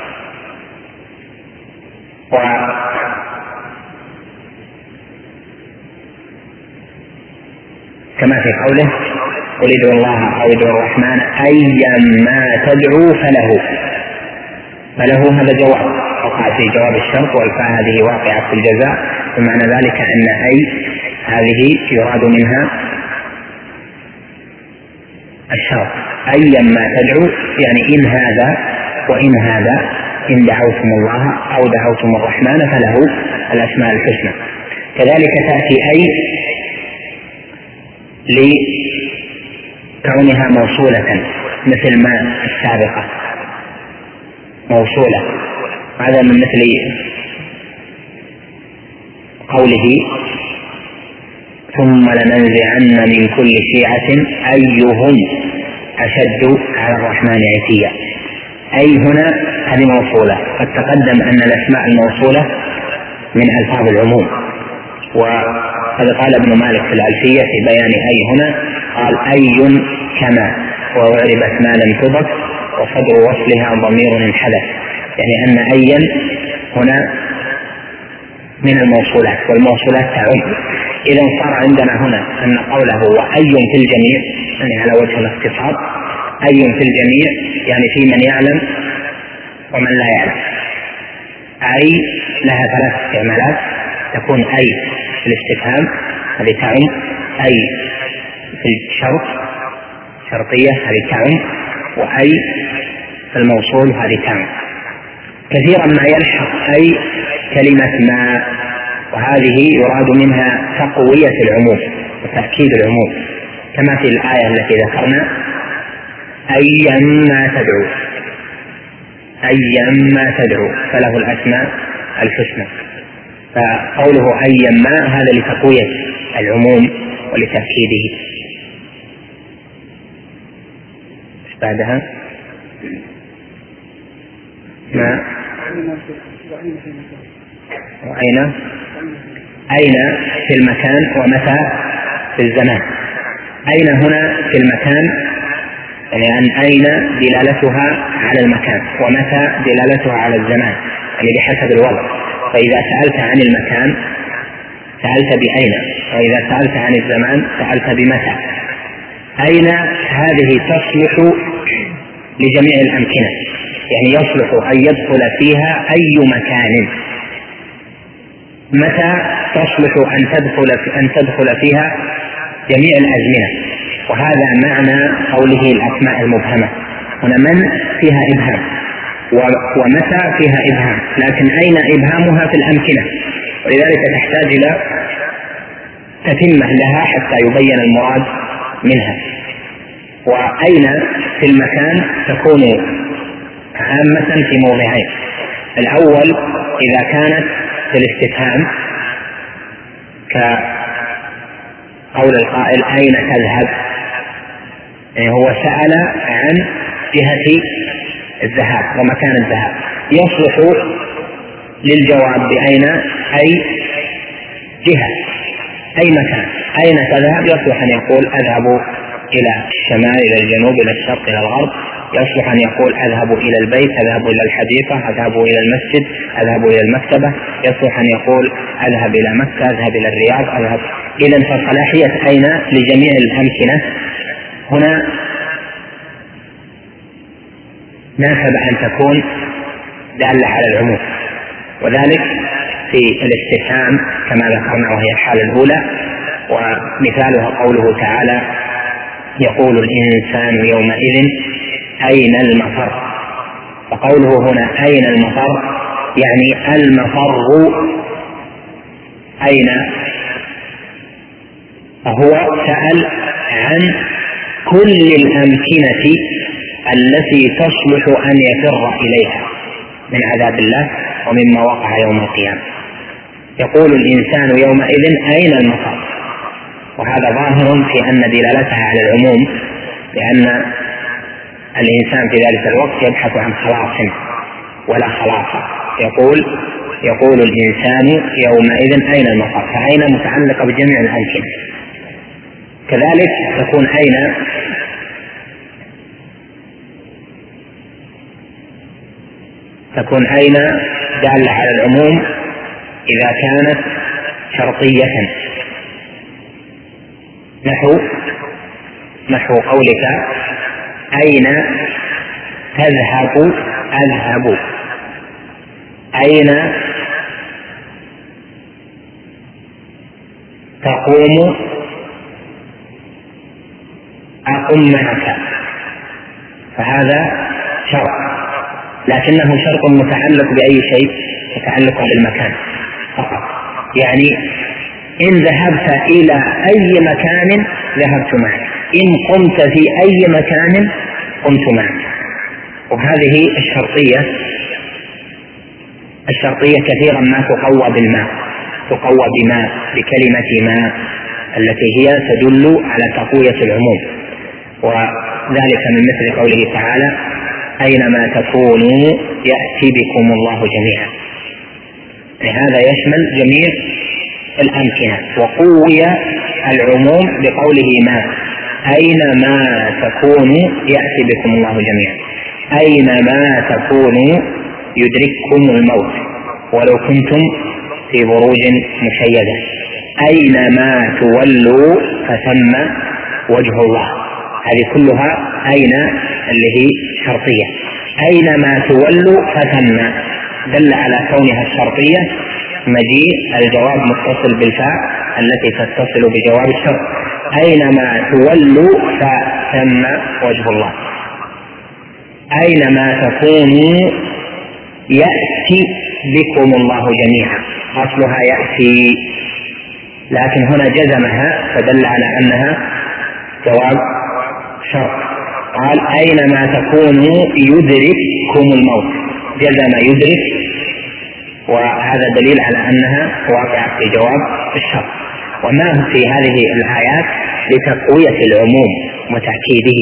كما في قوله: قل ادعوا الله أو ادعوا الرحمن أيما تدعوا فله. فله هذا جواب وقع في جواب الشرط، والفاء هذه واقعة في الجزاء، ومعنى ذلك أن أي هذه يراد منها الشرط. أيما تدعو يعني إن هذا وإن هذا، إن دعوتم الله أو دعوتم الرحمن فله الأسماء الحسنى. كذلك تأتي أي لكونها موصولة مثل ما السابقة موصولة. هذا من مثل قوله: ثم لننزعن من كل شيعة أيهم أشد على الرحمن عتيا. أي هنا هذه موصولة. قد تقدم أن الأسماء الموصولة من ألفاظ العموم، وقد قال ابن مالك في الألفية في بيان أي هنا، قال: أي كما وأعربت ما لم تضف وصدر وصلها ضمير انحدث. يعني أن أيا هنا من الموصولات، والموصولات تعم. إذا صار عندنا هنا أن قوله وأي في الجميع يعني على وجه الاختصار، أي في الجميع يعني في من يعلم ومن لا يعلم. أي لها ثلاث استعمالات: تكون أي في الاستفهام هذه تعم، أي في الشرط شرطية هذه تعم، وأي في الموصول هذه تعم. كثيرا ما يلحق أي كلمة ما، وهذه يراد منها تقوية العموم وتأكيد العموم، كما في الآية التي ذكرنا: أيما تدعو أيما تدعو فله الأسماء الحسنى. فقوله أيما هذا لتقوية العموم ولتأكيده. بعدها ما وأين أين في المكان ومتى في الزمان. أين هنا في المكان يعني أن أين دلالتها على المكان، ومتى دلالتها على الزمان يعني بحسب الوضع. فإذا سألت عن المكان سألت بأين، وإذا سألت عن الزمان سألت بمتى. أين هذه تصلح لجميع الأمكنة، يعني يصلح أن يدخل فيها أي مكان. متى تصلح أن تدخل أن تدخل فيها جميع الأزمنة، وهذا معنى قوله الأسماء المبهمة. هنا من فيها إبهام، ومتى فيها إبهام، لكن أين إبهامها في الأمكنة، ولذلك تحتاج إلى تتمة لها حتى يبين المراد منها. وأين في المكان تكون عامة في موضعين: الأول إذا كانت في الاستفهام كقول القائل أين تذهب، يعني هو سأل عن جهة الذهاب ومكان الذهاب، يصلح للجواب بأين أي جهة أي مكان. أين تذهب يصلح أن يقول أذهب إلى الشمال إلى الجنوب إلى الشرق إلى الغرب، يصلح أن يقول أذهب إلى البيت، أذهب إلى الحديقة، أذهب إلى المسجد، أذهب إلى المكتبة. يصلح أن يقول أذهب إلى مكة، أذهب إلى الرياض، أذهب. إذن فصلاحية أين لجميع الأمكنة هنا ناسب أن تكون دالة على العموم، وذلك في الاستفهام كما ذكرنا وهي الحالة الأولى، ومثالها قوله تعالى يقول الإنسان يومئذ أين المفر. فقوله هنا أين المفر يعني المفر أين، فهو سأل عن كل الأمكنة التي تصلح أن يفر إليها من عذاب الله ومما وقع يوم القيامة. يقول الإنسان يومئذ أين المفر، وهذا ظاهر في أن دلالتها على العموم، لأن الإنسان في ذلك الوقت يبحث عن خلاص ولا خلاص. يقول يقول الإنسان يومئذ أين المفر، فأين متعلقة بجميع الأمكنة. كذلك تكون أين تكون أين دالة على العموم إذا كانت شرطية، نحو نحو قولك أين تذهب أذهب، أين تقوم أقوم معك. فهذا شرط، لكنه شرط متعلق بأي شيء؟ متعلق بالمكان فقط. يعني إن ذهبت إلى أي مكان ذهبت معك، إن قمت في أي مكان قمت معك. وهذه الشرطية الشرطية كثيرا ما تقوى بالماء، تقوى بماء، بكلمة ماء التي هي تدل على تقوية العموم، وذلك من مثل قوله تعالى أينما تكونوا يأتي بكم الله جميعا. لهذا يشمل جميع الأمكنة، وقوي العموم بقوله ما، أينما تكونوا يأتي بكم الله جميعا، أينما تكونوا يدرككم الموت ولو كنتم في بروج مشيدة، أينما تولوا فثم وجه الله. هذه كلها أين اللي هي شرطية. أينما تولوا فثم دل على كونها الشرطية مجيء الجواب متصل بالفاء التي تتصل بجواب الشرط. أينما تولوا فثم وجه الله. أينما تكونوا يأتي بكم الله جميعا، أصلها يأتي، لكن هنا جزمها فدل على أنها جواب شرط. قال أينما تكونوا يدرككم الموت، جزم يدرك، وهذا دليل على أنها واقعة في جواب الشرط. وما في هذه الآيات لتقوية العموم وتأكيده.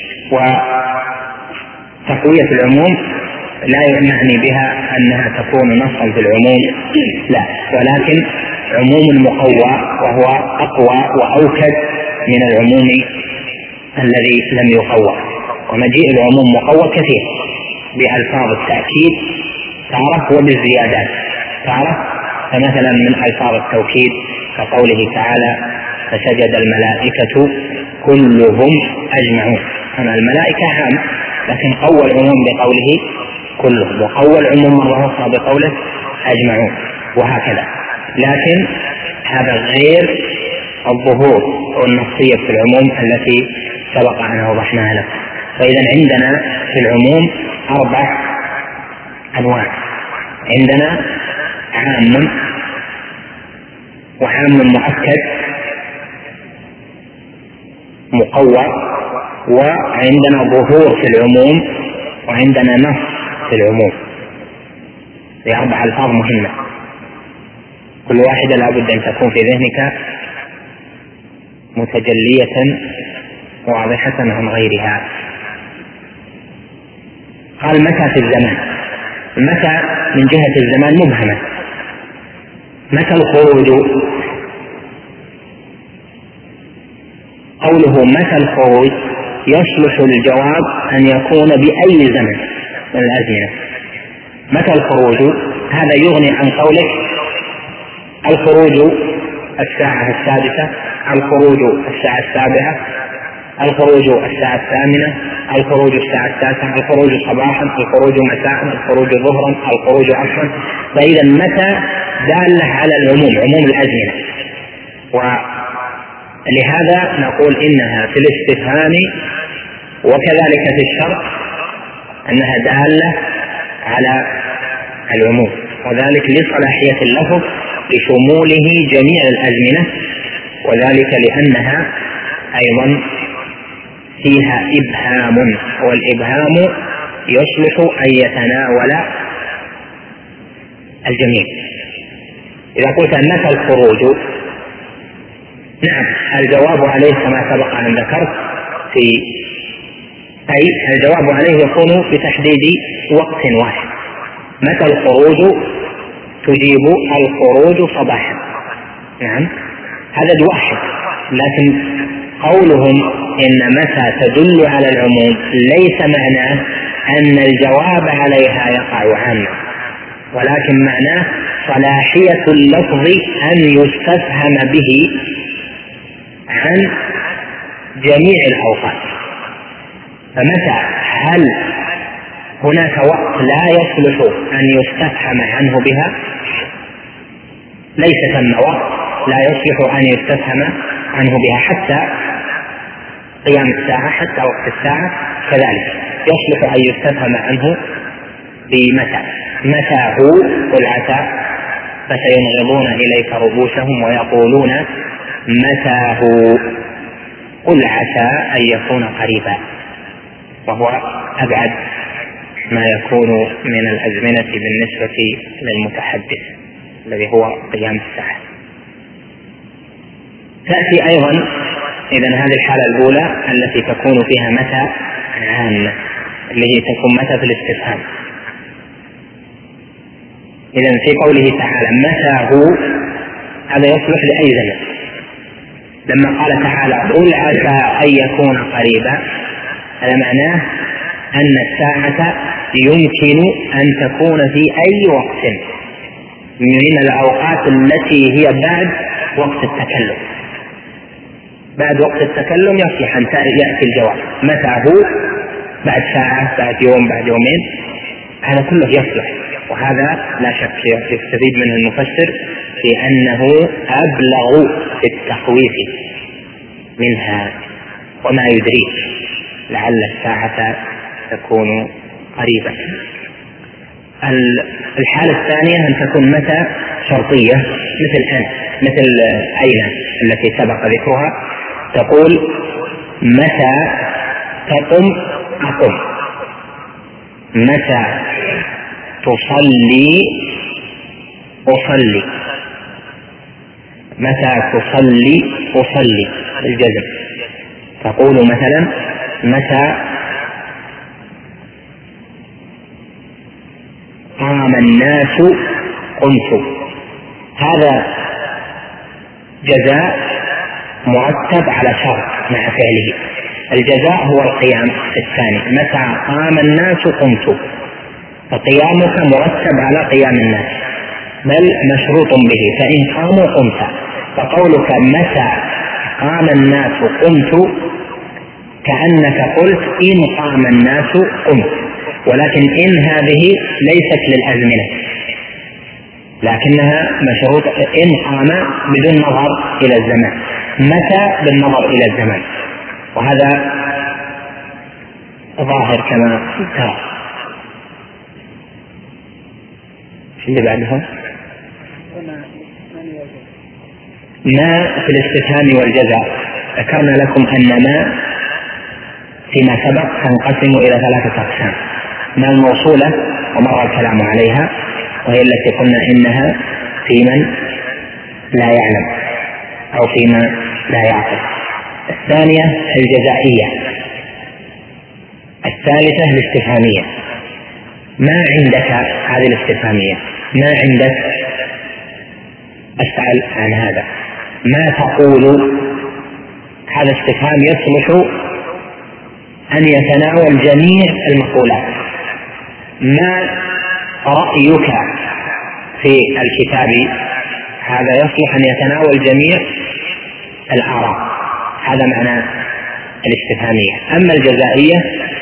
وتقوية العموم لا يعني بها أنها تكون نصا في العموم، لا، ولكن عموم مقوى وهو أقوى وأوكد من العموم الذي لم يقوى. ومجيء العموم مقوى كثير بألفاظ التأكيد تعرف وبالزيادات تعرف. فمثلا من ألفاظ التوكيد كقوله تعالى فسجد الملائكة كلهم أجمعون. أما الملائكة عام، لكن قوى العموم بقوله كلهم، وقوى العموم مرة أخرى بقوله أجمعون، وهكذا. لكن هذا غير الظهور والنصية في العموم التي سبق أن وضحناها لكم. فإذا عندنا في العموم أربع أنواع. عندنا عام وعام مؤكد مقوى، وعندنا ظهور في العموم، وعندنا نص في العموم. هي أربع ألفاظ مهمة، كل واحدة لا بد أن تكون في ذهنك متجلية واضحة عن غيرها. قال متى في الزمان. متى من جهة الزمان مبهمة. متى الخروج؟ قوله متى الخروج يصلح الجواب أن يكون بأي زمن من الأزمنة. متى الخروج؟ هذا يغني عن قولك الخروج الساعة السادسة، الخروج الساعة السابعة، الخروج الساعة الثامنة، الخروج الساعة التاسعة، الخروج صباحا، الخروج مساء، الخروج ظهرا، الخروج عصرا. فإذا متى دالة على العموم، عموم الأزمنة، ولهذا نقول إنها في الاستفهام وكذلك في الشرط أنها دالة على العموم، وذلك لصلاحية اللفظ لشموله جميع الأزمنة، وذلك لأنها أيضا فيها إبهام، والإبهام يصلح أن يتناول الجميع. إذا قلت متى الخروج، نعم الجواب عليه كما سبق أن ذكرت في أي الجواب عليه يكون بتحديد وقت واحد. متى الخروج؟ تجيب الخروج صباحا، نعم هذا واحد. لكن قولهم إن متى تدل على العموم ليس معناه أن الجواب عليها يقع عاما، ولكن معناه صلاحية اللفظ أن يستفهم به عن جميع الأوقات. فمتى هل هناك وقت لا يصلح أن يستفهم عنه بها؟ ليس ثم وقت لا يصلح أن يستفهم عنه بها، حتى قيام الساعة، حتى وقت الساعة كذلك يصلح أن يستفهم عنه بمتى. متى هو؟ قل عسى فسينغضون إليك رؤوسهم ويقولون متى هو، قل عسى أن يكون قريبا، وهو أبعد ما يكون من الأزمنة بالنسبة للمتحدث الذي هو قيام الساعة. تأتي أيضا إذن هذه الحالة الأولى التي تكون فيها متى عامة، اللي هي تكون متى في الاستفهام. إذن في قوله تعالى متى هو، هذا يصلح لأي زمن. لما قال تعالى قل عسى أن يكون قريبا، هذا معناه أن الساعة يمكن أن تكون في أي وقت من الأوقات التي هي بعد وقت التكلم. بعد وقت التكلم يصلح أن يأتي الجواب. متى هو؟ بعد ساعة، بعد يوم، بعد يومين، هذا كله يصلح. وهذا لا شك يستفيد منه المفسر في أنه أبلغ في التخويف منها. وما يدريك لعل الساعة تكون قريبة. الحالة الثانية أن تكون متى شرطية، مثل أن، مثل أين التي سبق ذكرها، تقول متى تقم أقم، متى تصلي أصلي، متى تصلي أصلي الجزم. تقول مثلا متى قام الناس قمت. هذا جزاء مرتب على شرط مع فعله. الجزاء هو القيام الثاني، متى قام الناس قمت، فقيامك مرتب على قيام الناس، بل مشروط به، فإن قاموا قمت. فقولك متى قام الناس قمت كأنك قلت إن قام الناس قمت، ولكن إن هذه ليست للأزمنة، لكنها مشروط إن قام بدون نظر إلى الزمان، متى بالنظر إلى الزمان، وهذا ظاهر كما ترى. اللي بعدها ما في الاستفهام والجزاء. ذكرنا لكم أن ما فيما سبق تنقسم إلى ثلاثة أقسام: ما الموصولة ومر الكلام عليها، وهي التي قلنا إنها في من لا يعلم أو فيما لا يعقل. الثانية الجزائية. الثالثة الاستفهامية. ما عندك هذه الاستفهامية؟ ما عندك؟ أسأل عن هذا. ما تقول؟ هذا استفهام يصلح أن يتناول جميع المقولات. ما رأيك في الكتاب؟ هذا يصلح أن يتناول جميع الآراء، هذا معنى الاستفهامية. أما الجزائية